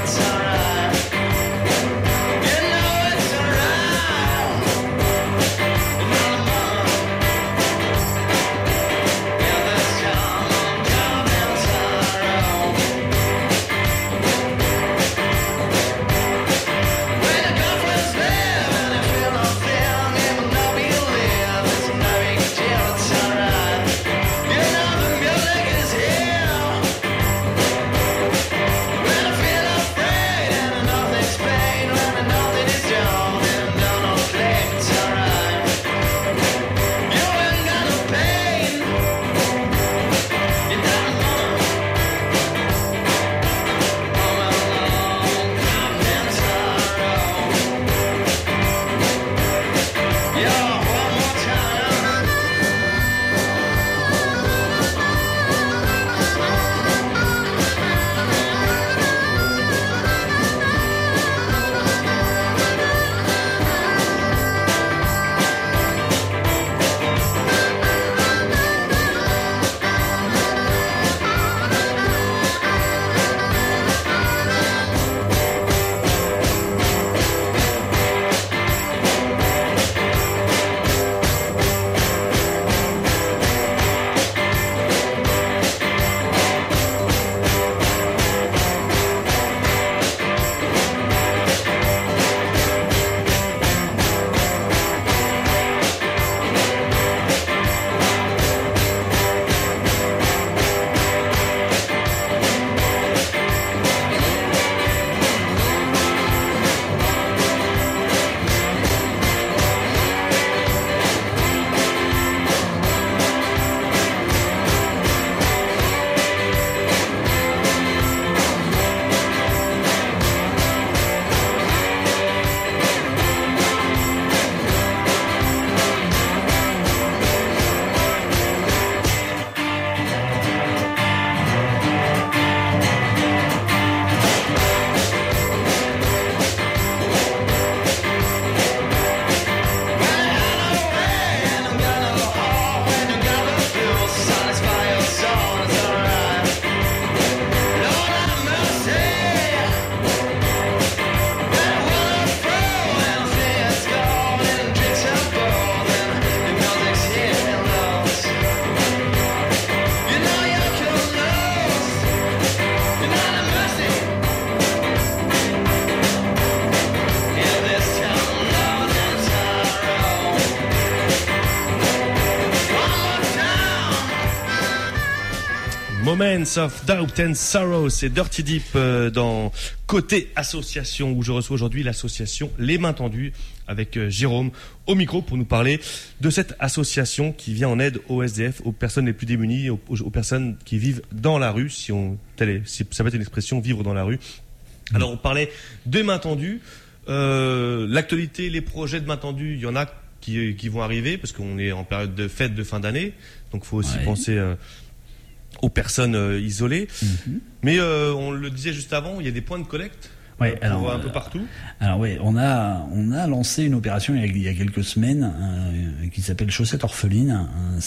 Moments of Doubt and Sorrow, c'est Dirty Deep dans Côté Association, où je reçois aujourd'hui l'association Les Mains Tendues avec Jérôme au micro pour nous parler de cette association qui vient en aide aux SDF, aux personnes les plus démunies, aux personnes qui vivent dans la rue, si ça peut être une expression, vivre dans la rue. Alors on parlait des Mains Tendues, l'actualité, les projets de Mains Tendues, il y en a qui vont arriver parce qu'on est en période de fête de fin d'année, donc il faut aussi penser aux personnes isolées. Mais on le disait juste avant, il y a des points de collecte un peu partout. Alors on a lancé une opération il y a quelques semaines qui s'appelle Chaussettes Orphelines.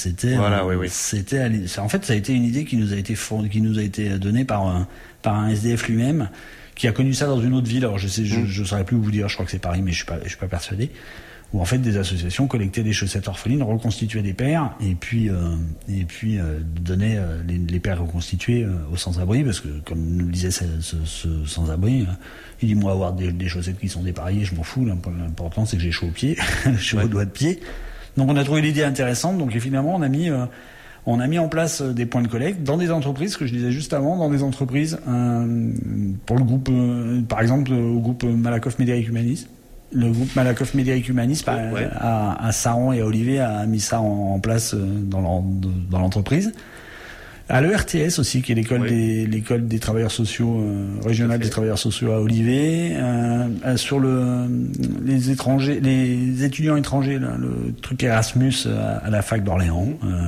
En fait, ça a été une idée qui nous a été donnée par un SDF lui-même qui a connu ça dans une autre ville. Alors je saurais plus vous dire, je crois que c'est Paris, mais je suis pas persuadé. Où en fait des associations collectaient des chaussettes orphelines, reconstituaient des paires et puis donnaient les paires reconstituées aux sans-abri, parce que comme nous le disait ce sans-abri, il dit moi avoir des chaussettes qui sont dépareillées, je m'en fous, l'important c'est que j'ai chaud aux pieds, chaud aux doigts de pied. Donc on a trouvé l'idée intéressante, donc finalement on a mis en place des points de collecte dans des entreprises, ce que je disais juste avant, dans des entreprises pour le groupe, par exemple au groupe Malakoff Médéric Humanis. Le groupe Malakoff Médéric Humanis à Saran et à Olivier a mis ça en place dans l'entreprise. À l'ERTS aussi, qui est l'école des travailleurs sociaux régionale des travailleurs sociaux à Olivier. Sur les étudiants étrangers, là, le truc Erasmus à la fac d'Orléans.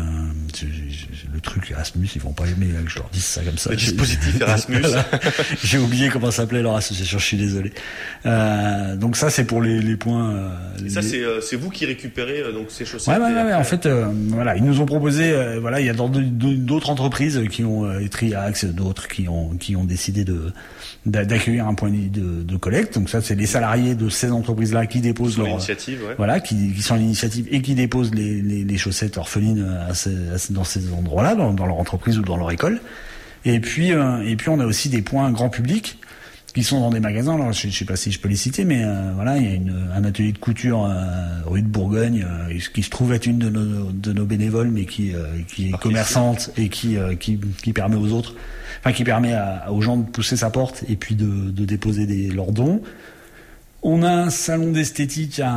Le truc Erasmus, ils vont pas aimer que je leur dise ça comme ça. Le dispositif Erasmus. Voilà. J'ai oublié comment s'appelait leur association, je suis désolé. Donc ça, c'est pour les points. Et ça, c'est vous qui récupérez donc ces chaussettes. Ouais. En fait, ils nous ont proposé. Il y a d'autres entreprises qui ont Triax, d'autres qui ont décidé d'accueillir un point de collecte. Donc ça, c'est les salariés de ces entreprises-là qui déposent leur initiative, qui sont à l'initiative et qui déposent les chaussettes orphelines dans ces endroits-là, dans leur entreprise ou dans leur école. Et puis on a aussi des points grand public qui sont dans des magasins. Alors je sais pas si je peux les citer, mais il y a un atelier de couture rue de Bourgogne qui se trouve être une de nos bénévoles, mais qui est commerçante et qui permet aux autres, qui permet aux gens de pousser sa porte et puis de déposer leurs dons. On a un salon d'esthétique à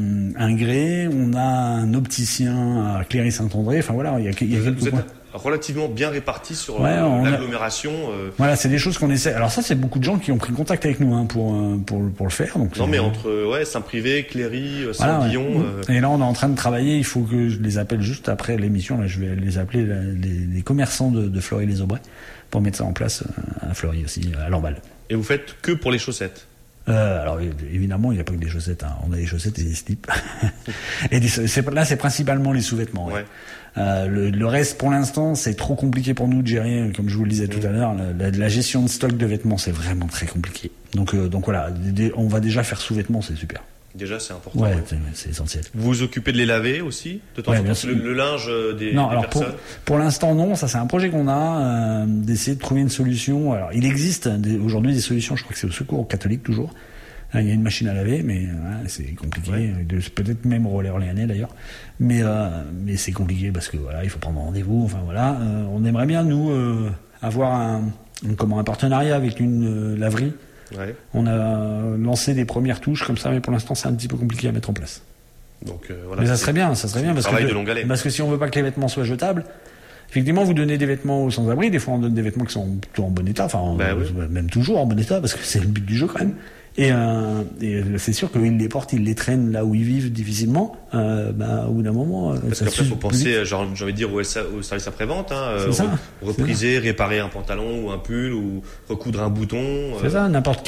Ingré, on a un opticien à Cléry-Saint-André. Il y a quelques points. Relativement bien répartis sur l'agglomération. Voilà, c'est des choses qu'on essaie. Alors ça, c'est beaucoup de gens qui ont pris contact avec nous pour le faire. Donc mais entre Saint-Privé, Cléry, Saint-Guillon. Et là, on est en train de travailler. Il faut que je les appelle juste après l'émission. Là, je vais les appeler les commerçants de Fleury-les-Aubrais pour mettre ça en place à Fleury aussi, à Lamballe. Et vous faites que pour les chaussettes? Alors évidemment, il n'y a pas que des chaussettes. On a des chaussettes et des slips. Et là, c'est principalement les sous-vêtements. Ouais. Le reste, pour l'instant, c'est trop compliqué pour nous de gérer, comme je vous le disais tout à l'heure. La gestion de stock de vêtements, c'est vraiment très compliqué. Donc voilà, on va déjà faire sous-vêtements, c'est super. Déjà, c'est important. Ouais. C'est essentiel. Vous vous occupez de les laver aussi, de temps en temps, le linge des personnes? Pour l'instant, non. Ça, c'est un projet qu'on a, d'essayer de trouver une solution. Alors, il existe aujourd'hui des solutions. Je crois que c'est au Secours catholique toujours. Il y a une machine à laver, mais c'est compliqué. Ouais. Peut-être même au relais orléanais d'ailleurs. Mais c'est compliqué parce que il faut prendre rendez-vous. On aimerait bien nous avoir un partenariat avec une laverie. Ouais. On a lancé des premières touches comme ça, mais pour l'instant c'est un petit peu compliqué à mettre en place. Donc mais ça serait bien parce que si on veut pas que les vêtements soient jetables, effectivement vous donnez des vêtements aux sans-abri, des fois on donne des vêtements qui sont plutôt en bon état, même toujours en bon état parce que c'est le but du jeu quand même. Et c'est sûr qu'ils les portent, ils les traînent là où ils vivent difficilement. Au bout d'un moment, parce qu'après il faut penser, j'ai envie de dire au service après-vente, repriser, réparer un pantalon ou un pull ou recoudre un bouton. C'est ça. N'importe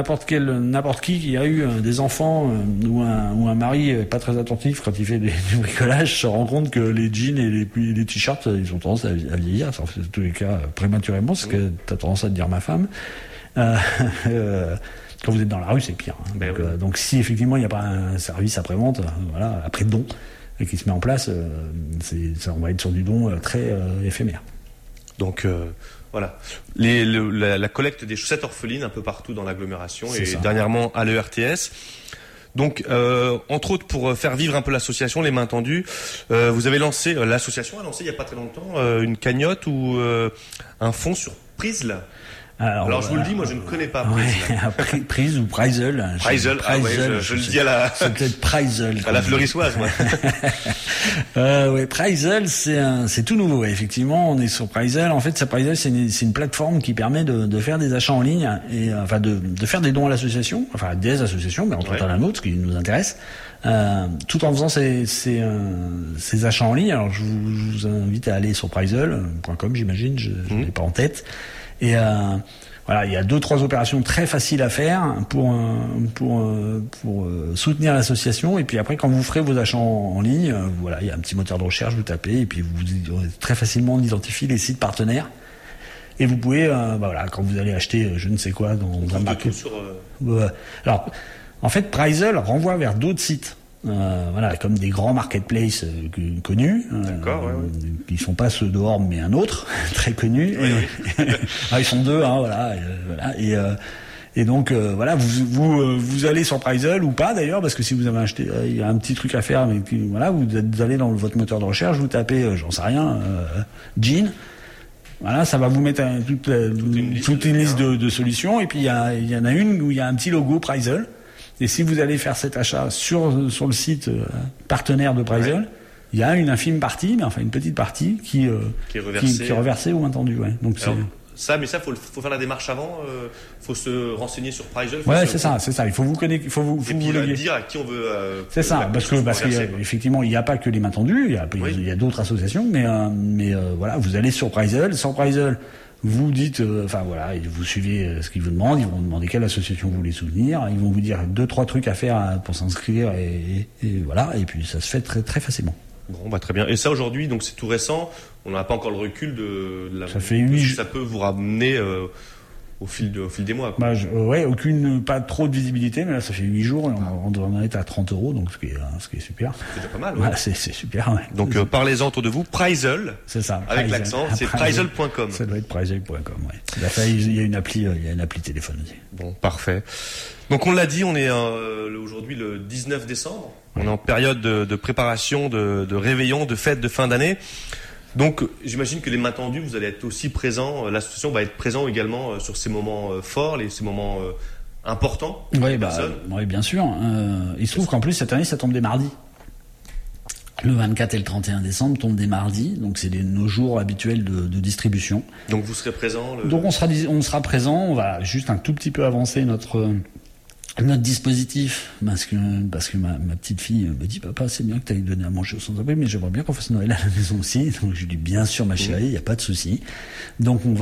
qui a eu des enfants ou un mari pas très attentif quand il fait du bricolage se rend compte que les jeans et les t-shirts ils ont tendance à vieillir. En tous les cas prématurément, c'est ce que t'as tendance à te dire ma femme. Quand vous êtes dans la rue, c'est pire. Donc si effectivement il n'y a pas un service après-vente, après don, qui se met en place, on va être sur du don très éphémère. Donc la collecte des chaussettes orphelines un peu partout dans l'agglomération et dernièrement à l'ERTS. Donc, entre autres, pour faire vivre un peu l'association, les Mains Tendues, vous avez lancé, l'association a lancé il y a pas très longtemps une cagnotte ou un fonds sur Prizl. Alors je vous le dis, moi je ne connais pas Prizl. Prise ou Prizl. Prizl, ah ouais, je le dis à la. C'est peut-être Prizl. À la fleurissoise, moi. Ouais, Prizl, c'est tout nouveau. Ouais. Effectivement, on est sur Prizl. En fait, Prizl, c'est une plateforme qui permet de faire des achats en ligne et enfin de faire des dons à l'association, enfin des associations, mais en tout cas la nôtre, ce qui nous intéresse. Tout en faisant ces achats en ligne. Alors je vous invite à aller sur Prizl.com, j'imagine, je l'ai pas en tête. Et voilà, il y a 2-3 opérations très faciles à faire pour soutenir l'association. Et puis après, quand vous ferez vos achats en ligne, voilà, il y a un petit moteur de recherche, vous tapez et puis vous très facilement identifiez les sites partenaires. Et vous pouvez, voilà, quand vous allez acheter je ne sais quoi dans un market. Alors, en fait, Prizl renvoie vers d'autres sites. Voilà, comme des grands marketplaces connus, qui sont pas ceux dehors mais un autre très connu. Ah, ils sont deux, hein, voilà. Et donc voilà, vous allez sur Prizl ou pas d'ailleurs, parce que si vous avez acheté, il y a un petit truc à faire, mais voilà, vous allez dans votre moteur de recherche, vous tapez, j'en sais rien, jean. Voilà, ça va vous mettre toute une liste de solutions, et puis il y en a une où il y a un petit logo Prizl. Et si vous allez faire cet achat sur le site partenaire de Prizl, il y a une infime partie, mais enfin une petite partie qui est reversée ou intendue. Ouais. Donc alors, mais ça faut faire la démarche avant. Faut se renseigner sur Prizl. Ouais, c'est ça. Il faut vous connecter, et puis dire à qui on veut. C'est ça, parce qu'effectivement il n'y a pas que les Mains Tendues, il y a d'autres associations, mais voilà, vous allez sur Prizl, sans Prizl. Vous dites, enfin voilà, vous suivez ce qu'ils vous demandent. Ils vont vous demander quelle association vous voulez soutenir. Ils vont vous dire 2-3 trucs à faire pour s'inscrire et voilà. Et puis ça se fait très très facilement. Bon, bah très bien. Et ça aujourd'hui, donc c'est tout récent. On n'a pas encore le recul de la. Ça fait 8 jours. Ça peut vous ramener au fil des mois. Quoi. Pas trop de visibilité, mais là ça fait 8 jours et on en est à 30 €, donc ce qui est super. C'est déjà pas mal. Ouais. C'est super. Ouais. Donc parlez-en autour de vous. Prizl. C'est ça. Avec l'accent, c'est Prizl.com. Ça doit être Prizl.com. Ouais. Il y a une appli téléphone aussi. Bon, parfait. Donc on l'a dit, on est aujourd'hui le 19 décembre. On est en période de préparation, de réveillon, de fête de fin d'année. Donc, j'imagine que les Mains Tendues, vous allez être aussi présents. L'association va être présent également sur ces moments forts, ces moments importants. Oui, bien sûr. Il se trouve qu'en plus cette année, ça tombe des mardis. Le 24 et le 31 décembre tombent des mardis, donc c'est nos jours habituels de distribution. Donc vous serez présent. Donc on sera présent. On va juste un tout petit peu avancer notre dispositif, parce que ma petite fille me dit, papa, c'est bien que tu ailles donner à manger aux sans-abri, mais j'aimerais bien qu'on fasse Noël à la maison aussi. Donc je lui dis, bien sûr ma chérie, il n'y a pas de souci. Donc on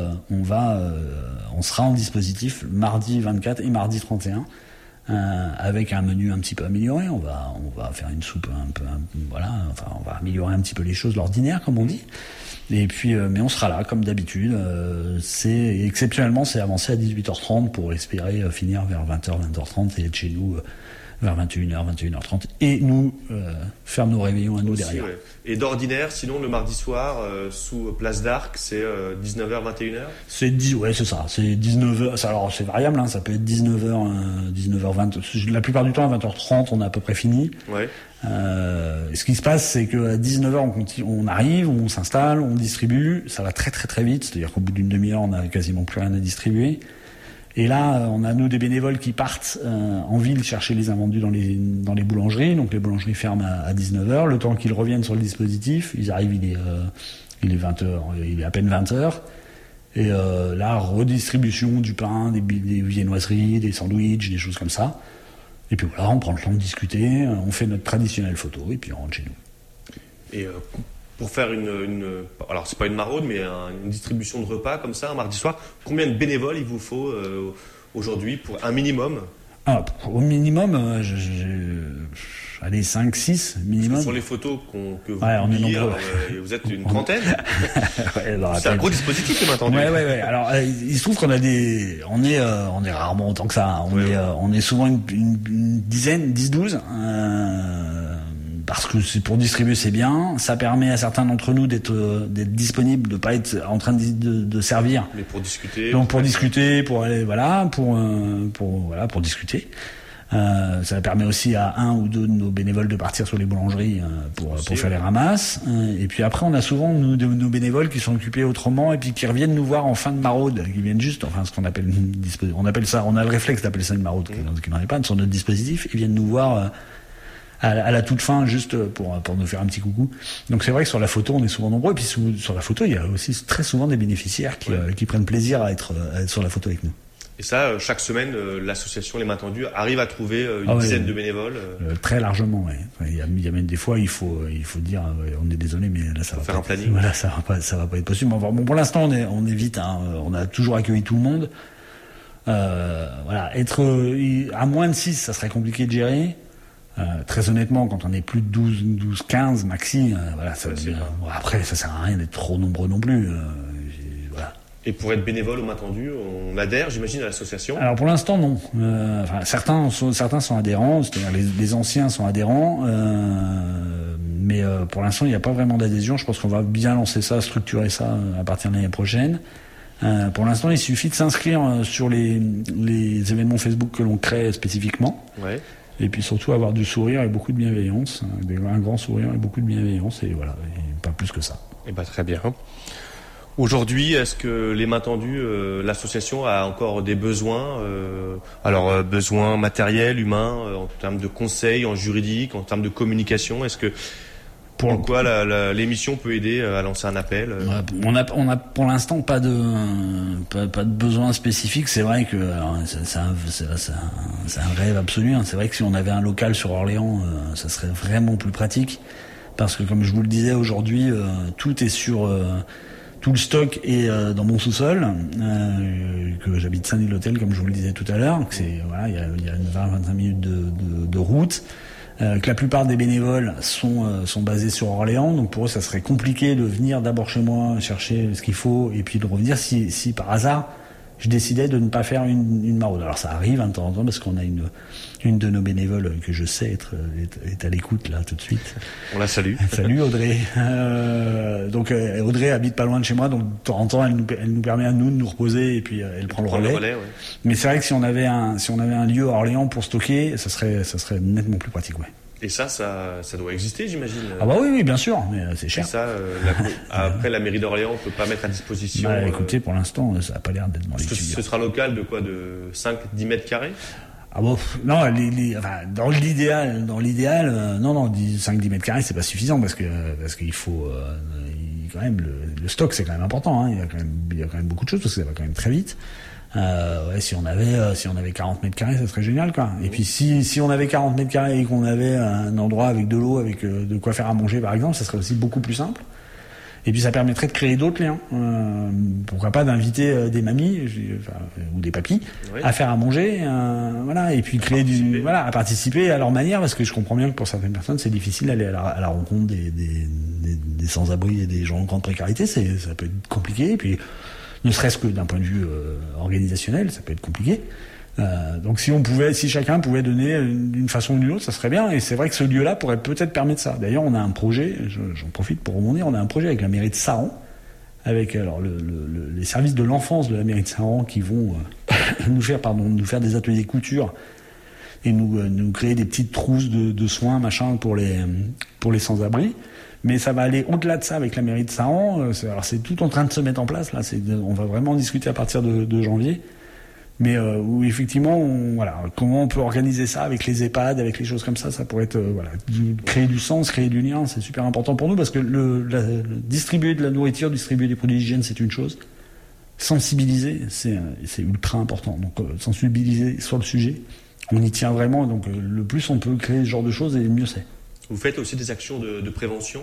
sera en dispositif mardi 24 et mardi 31 avec un menu un petit peu amélioré. On va faire une soupe on va améliorer un petit peu les choses, l'ordinaire comme on dit. Et puis, mais on sera là comme d'habitude. Exceptionnellement, c'est avancé à 18h30 pour espérer finir vers 20h, 20h30 et être chez nous vers 21h, 21h30. Et nous faire nos réveillons à nous aussi, derrière. Ouais. Et d'ordinaire, sinon le mardi soir sous Place d'Arc, c'est 19h, 21h. C'est ça. C'est 19h. Alors c'est variable. Ça peut être 19h, 19h20. La plupart du temps à 20h30, on a à peu près fini. Ouais. Ce qui se passe, c'est qu'à 19h, on arrive, on s'installe, on distribue. Ça va très très très vite. C'est-à-dire qu'au bout d'une demi-heure, on n'a quasiment plus rien à distribuer. Et là, on a nous des bénévoles qui partent en ville chercher les invendus dans les boulangeries. Donc les boulangeries ferment à 19h. Le temps qu'ils reviennent sur le dispositif, ils arrivent, il est 20h, il est à peine 20h. Et là, redistribution du pain, des viennoiseries, des sandwichs, des choses comme ça. Et puis voilà, on prend le temps de discuter, on fait notre traditionnelle photo et puis on rentre chez nous. Et pour faire alors c'est pas une maraude, mais une distribution de repas comme ça un mardi soir, combien de bénévoles il vous faut aujourd'hui pour un minimum? Au minimum, allez, 5-6 minimum. Sur les photos que vous publiez, vous êtes une trentaine. Alors, c'est un gros dispositif, les Mains Tendues. Ouais. Alors, il se trouve qu'on a on est rarement autant que ça. On est souvent une dizaine, 10-12. Parce que c'est pour distribuer, c'est bien. Ça permet à certains d'entre nous d'être disponibles, de pas être en train de servir. Mais pour discuter. Donc pour discuter, pour aller pour discuter. Ça permet aussi à un ou deux de nos bénévoles de partir sur les boulangeries pour faire les ramasses. Et puis après, on a souvent nos bénévoles qui sont occupés autrement et puis qui reviennent nous voir en fin de maraude, qui viennent juste, enfin ce qu'on appelle on appelle ça, on a le réflexe d'appeler ça une maraude, qui n'en est pas, sur notre dispositif. Ils viennent nous voir à la toute fin, juste pour nous faire un petit coucou. Donc c'est vrai que sur la photo, on est souvent nombreux. Et puis sur la photo, il y a aussi très souvent des bénéficiaires qui prennent plaisir à être sur la photo avec nous. Et ça, chaque semaine, l'association Les Mains Tendues arrive à trouver une dizaine de bénévoles. Très largement, oui. Il y a même des fois, il faut dire, on est désolé, mais là, ça va faire un planning. Voilà, ça va pas être possible. Bon, pour l'instant, on est vite. On a toujours accueilli tout le monde. Voilà, être à moins de 6, ça serait compliqué de gérer. Très honnêtement, quand on est plus de 12, 15 maxi, voilà, ça devient, après, ça sert à rien d'être trop nombreux non plus. Voilà. Et pour être bénévole aux Mains Tendues, on adhère, j'imagine, à l'association? Alors pour l'instant, non. Certains sont adhérents, c'est-à-dire les anciens sont adhérents, mais pour l'instant, il n'y a pas vraiment d'adhésion. Je pense qu'on va bien lancer ça, structurer ça à partir de l'année prochaine. Pour l'instant, il suffit de s'inscrire sur les événements Facebook que l'on crée spécifiquement. Ouais. Et puis surtout avoir du sourire et beaucoup de bienveillance, un grand sourire et beaucoup de bienveillance, et voilà, et pas plus que ça. Eh ben, très bien. Aujourd'hui, est-ce que Les Mains Tendues, l'association a encore des besoins, besoins matériels, humains, en termes de conseils, en juridique, en termes de communication? Est-ce que pourquoi l'émission peut aider à lancer un appel? On a pour l'instant pas de besoin spécifique. C'est vrai que c'est un rêve absolu. C'est vrai que si on avait un local sur Orléans, ça serait vraiment plus pratique. Parce que comme je vous le disais aujourd'hui, tout est sur tout le stock est dans mon sous-sol, que j'habite Saint-Denis-de-l'Hôtel, comme je vous le disais tout à l'heure. Il y a une 20-25 minutes de route. Que la plupart des bénévoles sont basés sur Orléans, donc pour eux ça serait compliqué de venir d'abord chez moi chercher ce qu'il faut et puis de revenir si par hasard je décidais de ne pas faire une maraude. Alors ça arrive de temps en temps parce qu'on a une de nos bénévoles que je sais est à l'écoute là tout de suite. On la salue. Salut Audrey. Donc Audrey habite pas loin de chez moi, donc de temps en temps elle nous permet à nous de nous reposer et puis elle prend le relais. Ouais. Mais c'est vrai que si on avait un lieu à Orléans pour stocker, ça serait nettement plus pratique, ouais. Et ça doit exister, j'imagine. Ah bah oui, bien sûr, mais c'est cher. Et ça, après la mairie d'Orléans peut pas mettre à disposition. Bah, écoutez, pour l'instant, ça n'a pas l'air d'être dans les tuyaux. Ce sera un local de quoi, de 5-10 mètres carrés? Ah bon, non, dans l'idéal, non, 5-10 mètres carrés, c'est pas suffisant parce qu'il faut, quand même, le stock, c'est quand même important, Il y a quand même beaucoup de choses parce que ça va quand même très vite. Si on avait 40 mètres carrés, ça serait génial, quoi. Et puis si on avait 40 mètres carrés et qu'on avait un endroit avec de l'eau, avec de quoi faire à manger, par exemple, ça serait aussi beaucoup plus simple. Et puis ça permettrait de créer d'autres liens. Pourquoi pas d'inviter des mamies ou des papis à faire à manger, et puis créer à participer à leur manière, parce que je comprends bien que pour certaines personnes c'est difficile d'aller à la rencontre des sans-abri et des gens en grande précarité. Ça peut être compliqué. Et puis ne serait-ce que d'un point de vue organisationnel, ça peut être compliqué. Donc si chacun pouvait donner d'une façon ou d'une autre, ça serait bien. Et c'est vrai que ce lieu-là pourrait peut-être permettre ça. D'ailleurs, on a un projet, j'en profite pour rebondir, on a un projet avec la mairie de Saran, avec les services de l'enfance de la mairie de Saran qui vont nous faire des ateliers couture et nous créer des petites trousses de soins, machin, pour les sans-abri. Mais ça va aller au-delà de ça avec la mairie de Saran. Alors c'est tout en train de se mettre en place là. On va vraiment discuter à partir de janvier. Mais où effectivement, comment on peut organiser ça avec les EHPAD, avec les choses comme ça, ça pourrait être créer du sens, créer du lien, c'est super important pour nous parce que distribuer de la nourriture, distribuer des produits d'hygiène, c'est une chose. Sensibiliser, c'est ultra important. Donc sensibiliser sur le sujet, on y tient vraiment. Donc le plus on peut créer ce genre de choses, et le mieux c'est. Vous faites aussi des actions de prévention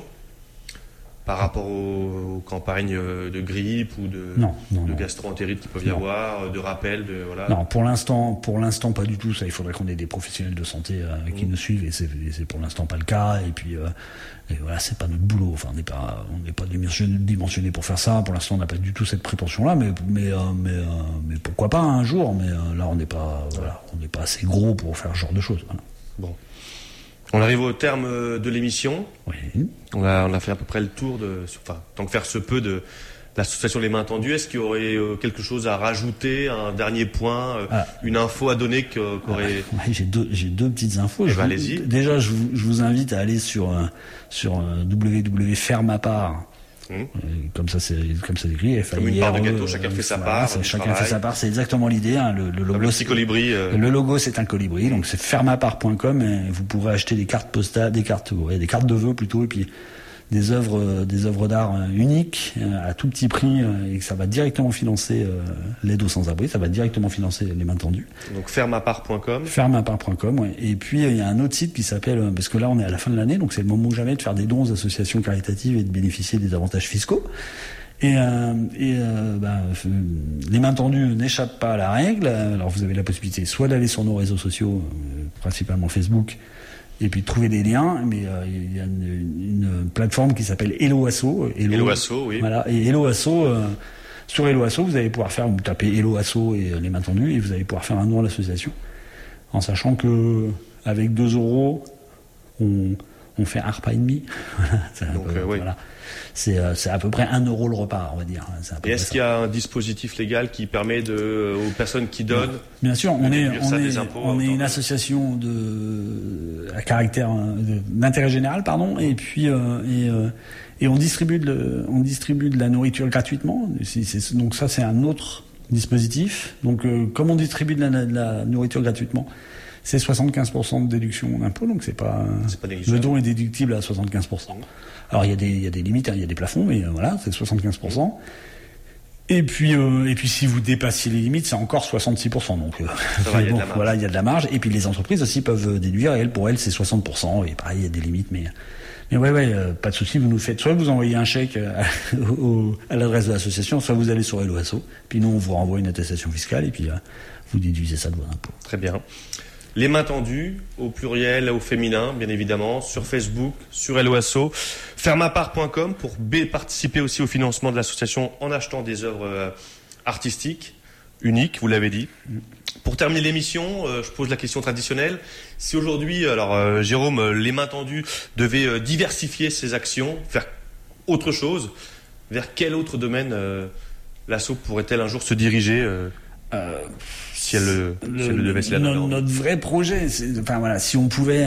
par rapport aux campagnes de grippe ou de gastro-entérite qu'il peut y avoir, de rappel, Non, pour l'instant pas du tout. Ça, il faudrait qu'on ait des professionnels de santé qui nous suivent, et c'est pour l'instant pas le cas. Et puis c'est pas notre boulot. Enfin, on n'est pas dimensionné pour faire ça. Pour l'instant, on n'a pas du tout cette prétention-là. Mais pourquoi pas un jour. Mais là, on n'est pas assez gros pour faire ce genre de choses. Voilà. Bon. On arrive au terme de l'émission. Oui. On a fait à peu près le tour tant que faire se peut, l'association Les Mains Tendues. Est-ce qu'il y aurait quelque chose à rajouter, un dernier point, une info à donner qu'aurait... Ouais, j'ai deux petites infos. Allez-y. Déjà, je vous invite à aller sur www.fairemapart. Comme ça c'est écrit. Comme une part de gâteau, chacun fait sa part. Chacun fait sa part, c'est exactement l'idée. Hein. Le logo, comme le petit colibri. Le logo, c'est un colibri, donc c'est fermapart.com et vous pourrez acheter des cartes postales, des cartes de vœux plutôt, et puis des œuvres d'art uniques à tout petit prix, et que ça va directement financer l'aide aux sans-abri, ça va directement financer Les Mains Tendues. Donc fermapart.com. Fermapart.com, ouais. Et puis il y a un autre site qui s'appelle, parce que là on est à la fin de l'année, donc c'est le moment ou jamais de faire des dons aux associations caritatives et de bénéficier des avantages fiscaux. Les Mains Tendues n'échappent pas à la règle. Alors vous avez la possibilité soit d'aller sur nos réseaux sociaux, principalement Facebook, et puis de trouver des liens, mais il y a une plateforme qui s'appelle Hello Asso. Hello Asso, oui. Voilà, et Hello Asso, sur Hello Asso, vous allez pouvoir vous tapez Hello Asso et Les Mains Tendues, et vous allez pouvoir faire un don à l'association, en sachant que avec 2 €, on fait un repas et demi. Voilà. C'est à peu près 1 € le repas, on va dire. Et est-ce qu'il y a un dispositif légal qui permet aux personnes qui donnent... Bien sûr, on est une association à caractère d'intérêt général, et puis et on distribue de la nourriture gratuitement. Donc ça, c'est un autre dispositif. Donc comme on distribue de la nourriture gratuitement, c'est 75% de déduction d'impôt, donc c'est pas le don est déductible à 75%. Alors il y a des limites, il y a des plafonds, mais voilà, c'est 75%. Et puis si vous dépassiez les limites, c'est encore 66%. Donc voilà, il y a de la marge. Et puis les entreprises aussi peuvent déduire, et pour elles c'est 60%. Et pareil, il y a des limites, mais pas de souci. Vous nous faites, soit vous envoyez un chèque à l'adresse de l'association, soit vous allez sur Hello Asso. Puis nous on vous renvoie une attestation fiscale, et puis vous déduisez ça de vos impôts. Très bien. Les Mains Tendues, au pluriel, au féminin, bien évidemment, sur Facebook, sur Hello Asso, fermapart.com pour participer aussi au financement de l'association en achetant des œuvres artistiques, uniques, vous l'avez dit. Pour terminer l'émission, je pose la question traditionnelle. Si aujourd'hui, Jérôme, Les Mains Tendues devait diversifier ses actions, faire autre chose, vers quel autre domaine l'asso pourrait-elle un jour se diriger si elle devait se la donner? Notre vrai projet, si on pouvait,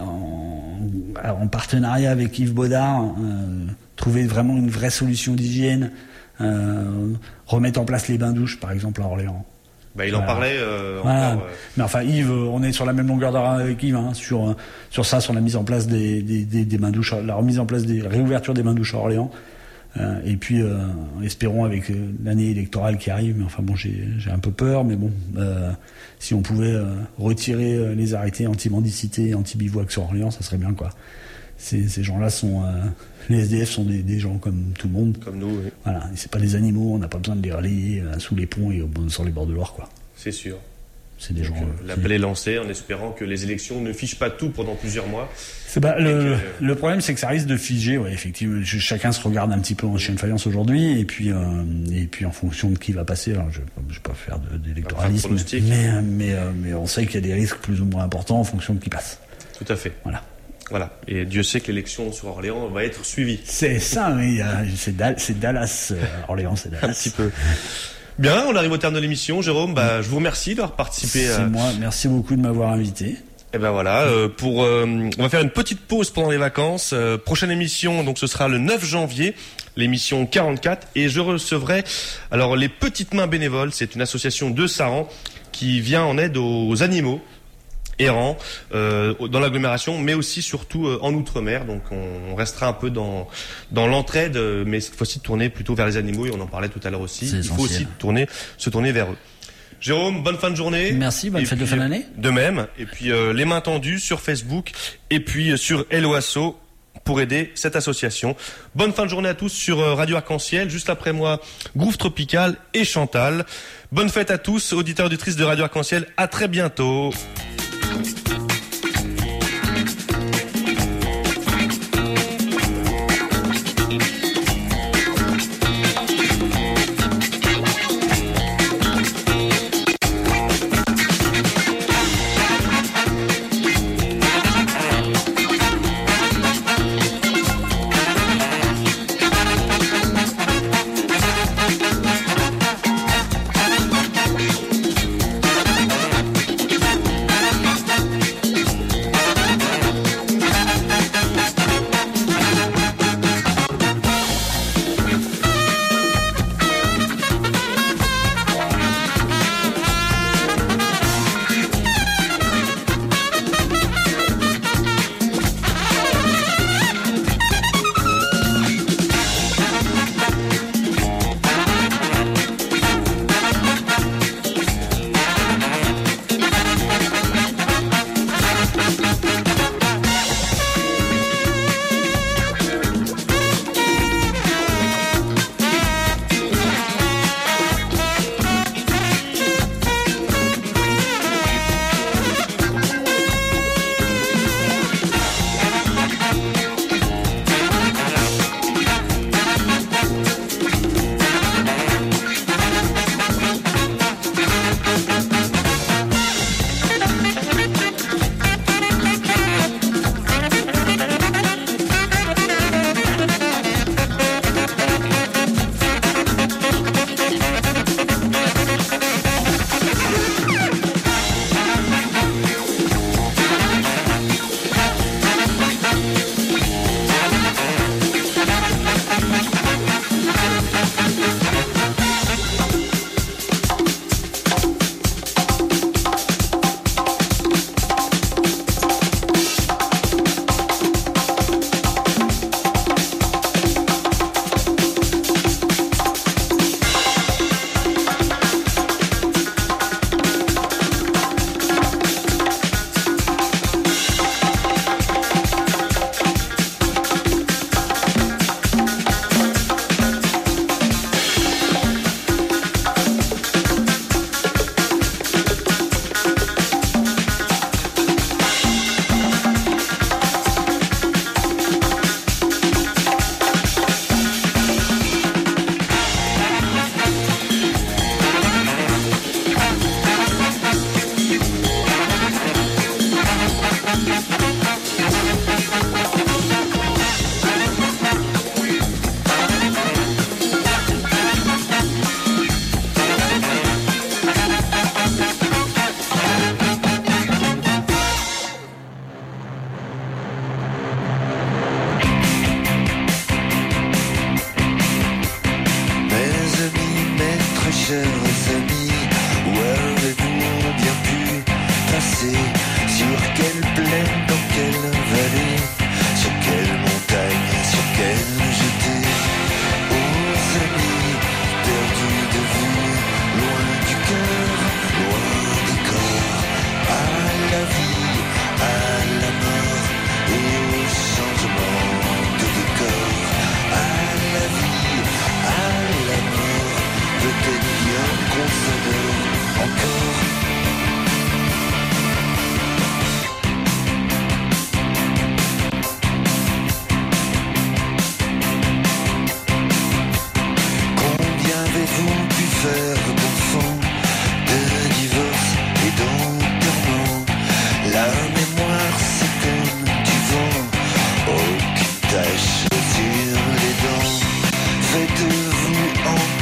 en partenariat avec Yves Baudard, trouver vraiment une vraie solution d'hygiène, remettre en place les bains-douches, par exemple, à Orléans. Il en parlait encore. Mais enfin, Yves, on est sur la même longueur d'onde avec Yves, sur la mise en place des bains-douches, la remise en place la réouverture des bains-douches à Orléans. Et puis espérons avec l'année électorale qui arrive, mais enfin bon, j'ai un peu peur, mais bon, si on pouvait retirer les arrêtés anti-mendicité, anti-bivouac sur Orléans, ça serait bien, quoi. Ces gens-là sont les SDF sont des gens comme tout le monde, comme nous, oui. Voilà, et c'est pas des animaux, on n'a pas besoin de les relayer sous les ponts et sur les bords de Loire, quoi. C'est sûr. C'est des gens. L'appel est lancé en espérant que les élections ne figent pas tout pendant plusieurs mois. Le problème, c'est que ça risque de figer. Ouais, effectivement, chacun se regarde un petit peu en chien de faïence aujourd'hui, et puis en fonction de qui va passer. Alors, je vais pas faire d'électoralisme, mais on sait qu'il y a des risques plus ou moins importants en fonction de qui passe. Tout à fait. Voilà. Et Dieu sait que l'élection sur Orléans va être suivie. C'est ça, oui. C'est Dallas. Orléans, c'est Dallas. Un petit peu. Bien, on arrive au terme de l'émission. Jérôme, je vous remercie d'avoir participé. C'est moi. Merci beaucoup de m'avoir invité. Et voilà, on va faire une petite pause pendant les vacances. Prochaine émission, donc ce sera le 9 janvier, l'émission 44, et je recevrai les Petites Mains Bénévoles. C'est une association de Saran qui vient en aide aux animaux errants dans l'agglomération, mais aussi surtout en outre-mer. Donc on restera un peu dans l'entraide, mais cette fois-ci tourner plutôt vers les animaux, et on en parlait tout à l'heure aussi. Il faut aussi se tourner vers eux. Jérôme, bonne fin de journée. Merci, bonne fête de fin d'année. De même. Et puis Les Mains Tendues sur Facebook et puis sur Hello Asso pour aider cette association. Bonne fin de journée à tous sur Radio Arc-en-Ciel. Juste après moi, Groove Tropical et Chantal. Bonne fête à tous, auditeurs et auditrices de Radio Arc-en-Ciel. À très bientôt.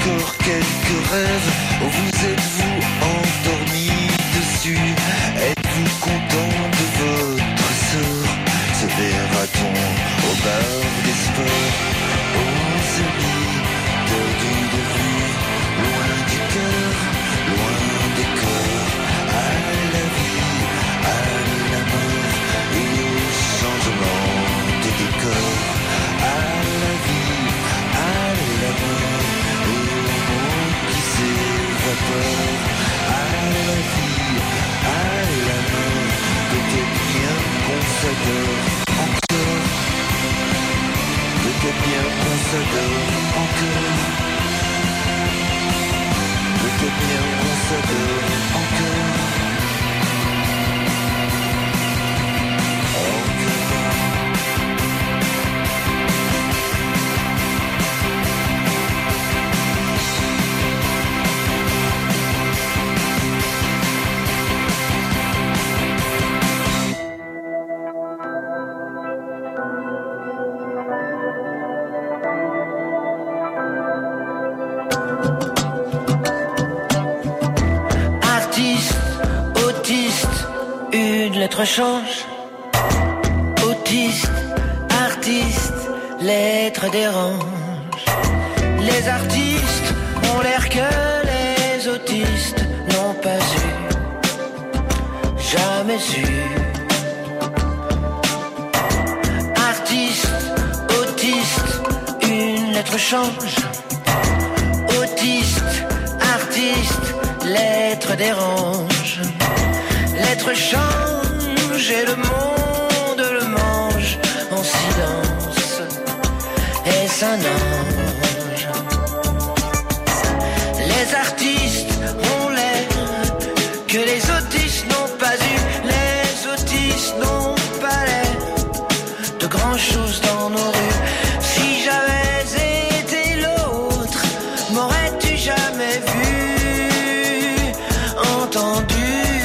encore quelques rêves. Vous êtes-vous endormi dessus? Êtes-vous content de votre sort? Se verra-t-on au bar des sports? Aux amis perdus de vue, loin du cœur, loin des corps, à la vie, à la mort et au changement de décor, à la vie, à la mort et au monde qui s'évapore, à la vie, à la mort, peut-être bien qu'on s'adore encore, peut-être bien qu'on s'adore encore, peut-être bien qu'on s'adore encore. Lettre change, autiste, artiste, lettre dérange. Les artistes ont l'air que les autistes n'ont pas eu, jamais eu. Artiste, autiste, une lettre change. Autiste, artiste, lettre dérange. Lettre change et le monde le mange en silence. Est-ce un ange? Les artistes ont l'air que les autistes n'ont pas eu. Les autistes n'ont pas l'air de grand chose dans nos rues. Si j'avais été l'autre, m'aurais-tu jamais vu, entendu?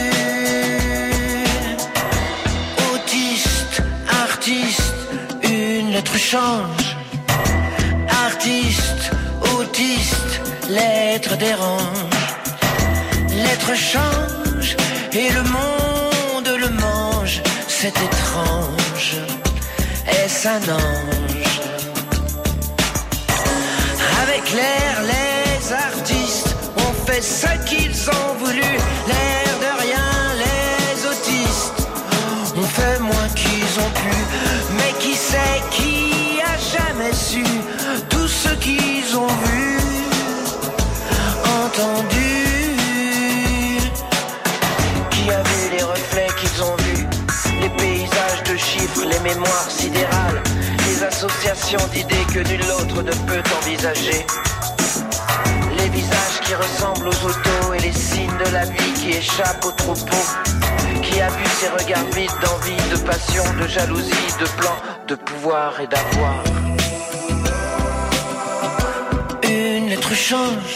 Une lettre change. Artiste, autiste, lettre dérange. Lettre change et le monde le mange. C'est étrange. Est-ce un ange? Avec l'air, les artistes ont fait ce qu'ils ont voulu. L'air de rien, les autistes ont fait moins qu'ils ont pu. Mais qui sait qui a jamais su tout ce qu'ils ont vu, entendu? Qui a vu les reflets qu'ils ont vus, les paysages de chiffres, les mémoires sidérales, les associations d'idées que nul autre ne peut envisager, les visages qui ressemblent aux autos et les signes de la vie qui échappent au troupeau. Qui a vu ses regards vides d'envie, de passion, de jalousie, de plan, de pouvoir et d'avoir. Une lettre change.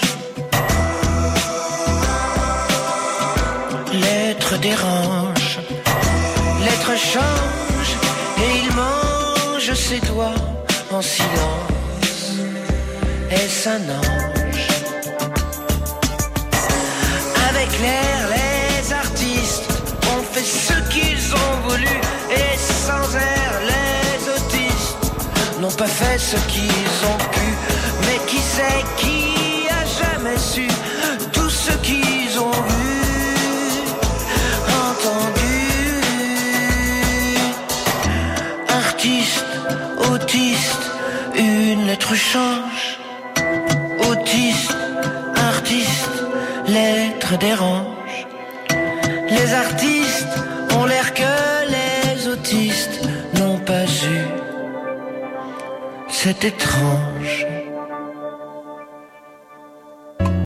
Lettre dérange. Lettre change et il mange ses doigts en silence. Est-ce un ange? Avec l'air, les artistes ont fait ce qu'ils ont voulu. Et sans air, les autistes n'ont pas fait ce qu'ils ont pu. Mais qui sait qui a jamais su tout ce qu'ils ont vu, entendu? Artiste, autiste, une lettre change. Autiste, artiste, lettre dérange. Les artistes ont l'air que les autistes n'ont pas eu. C'est étrange.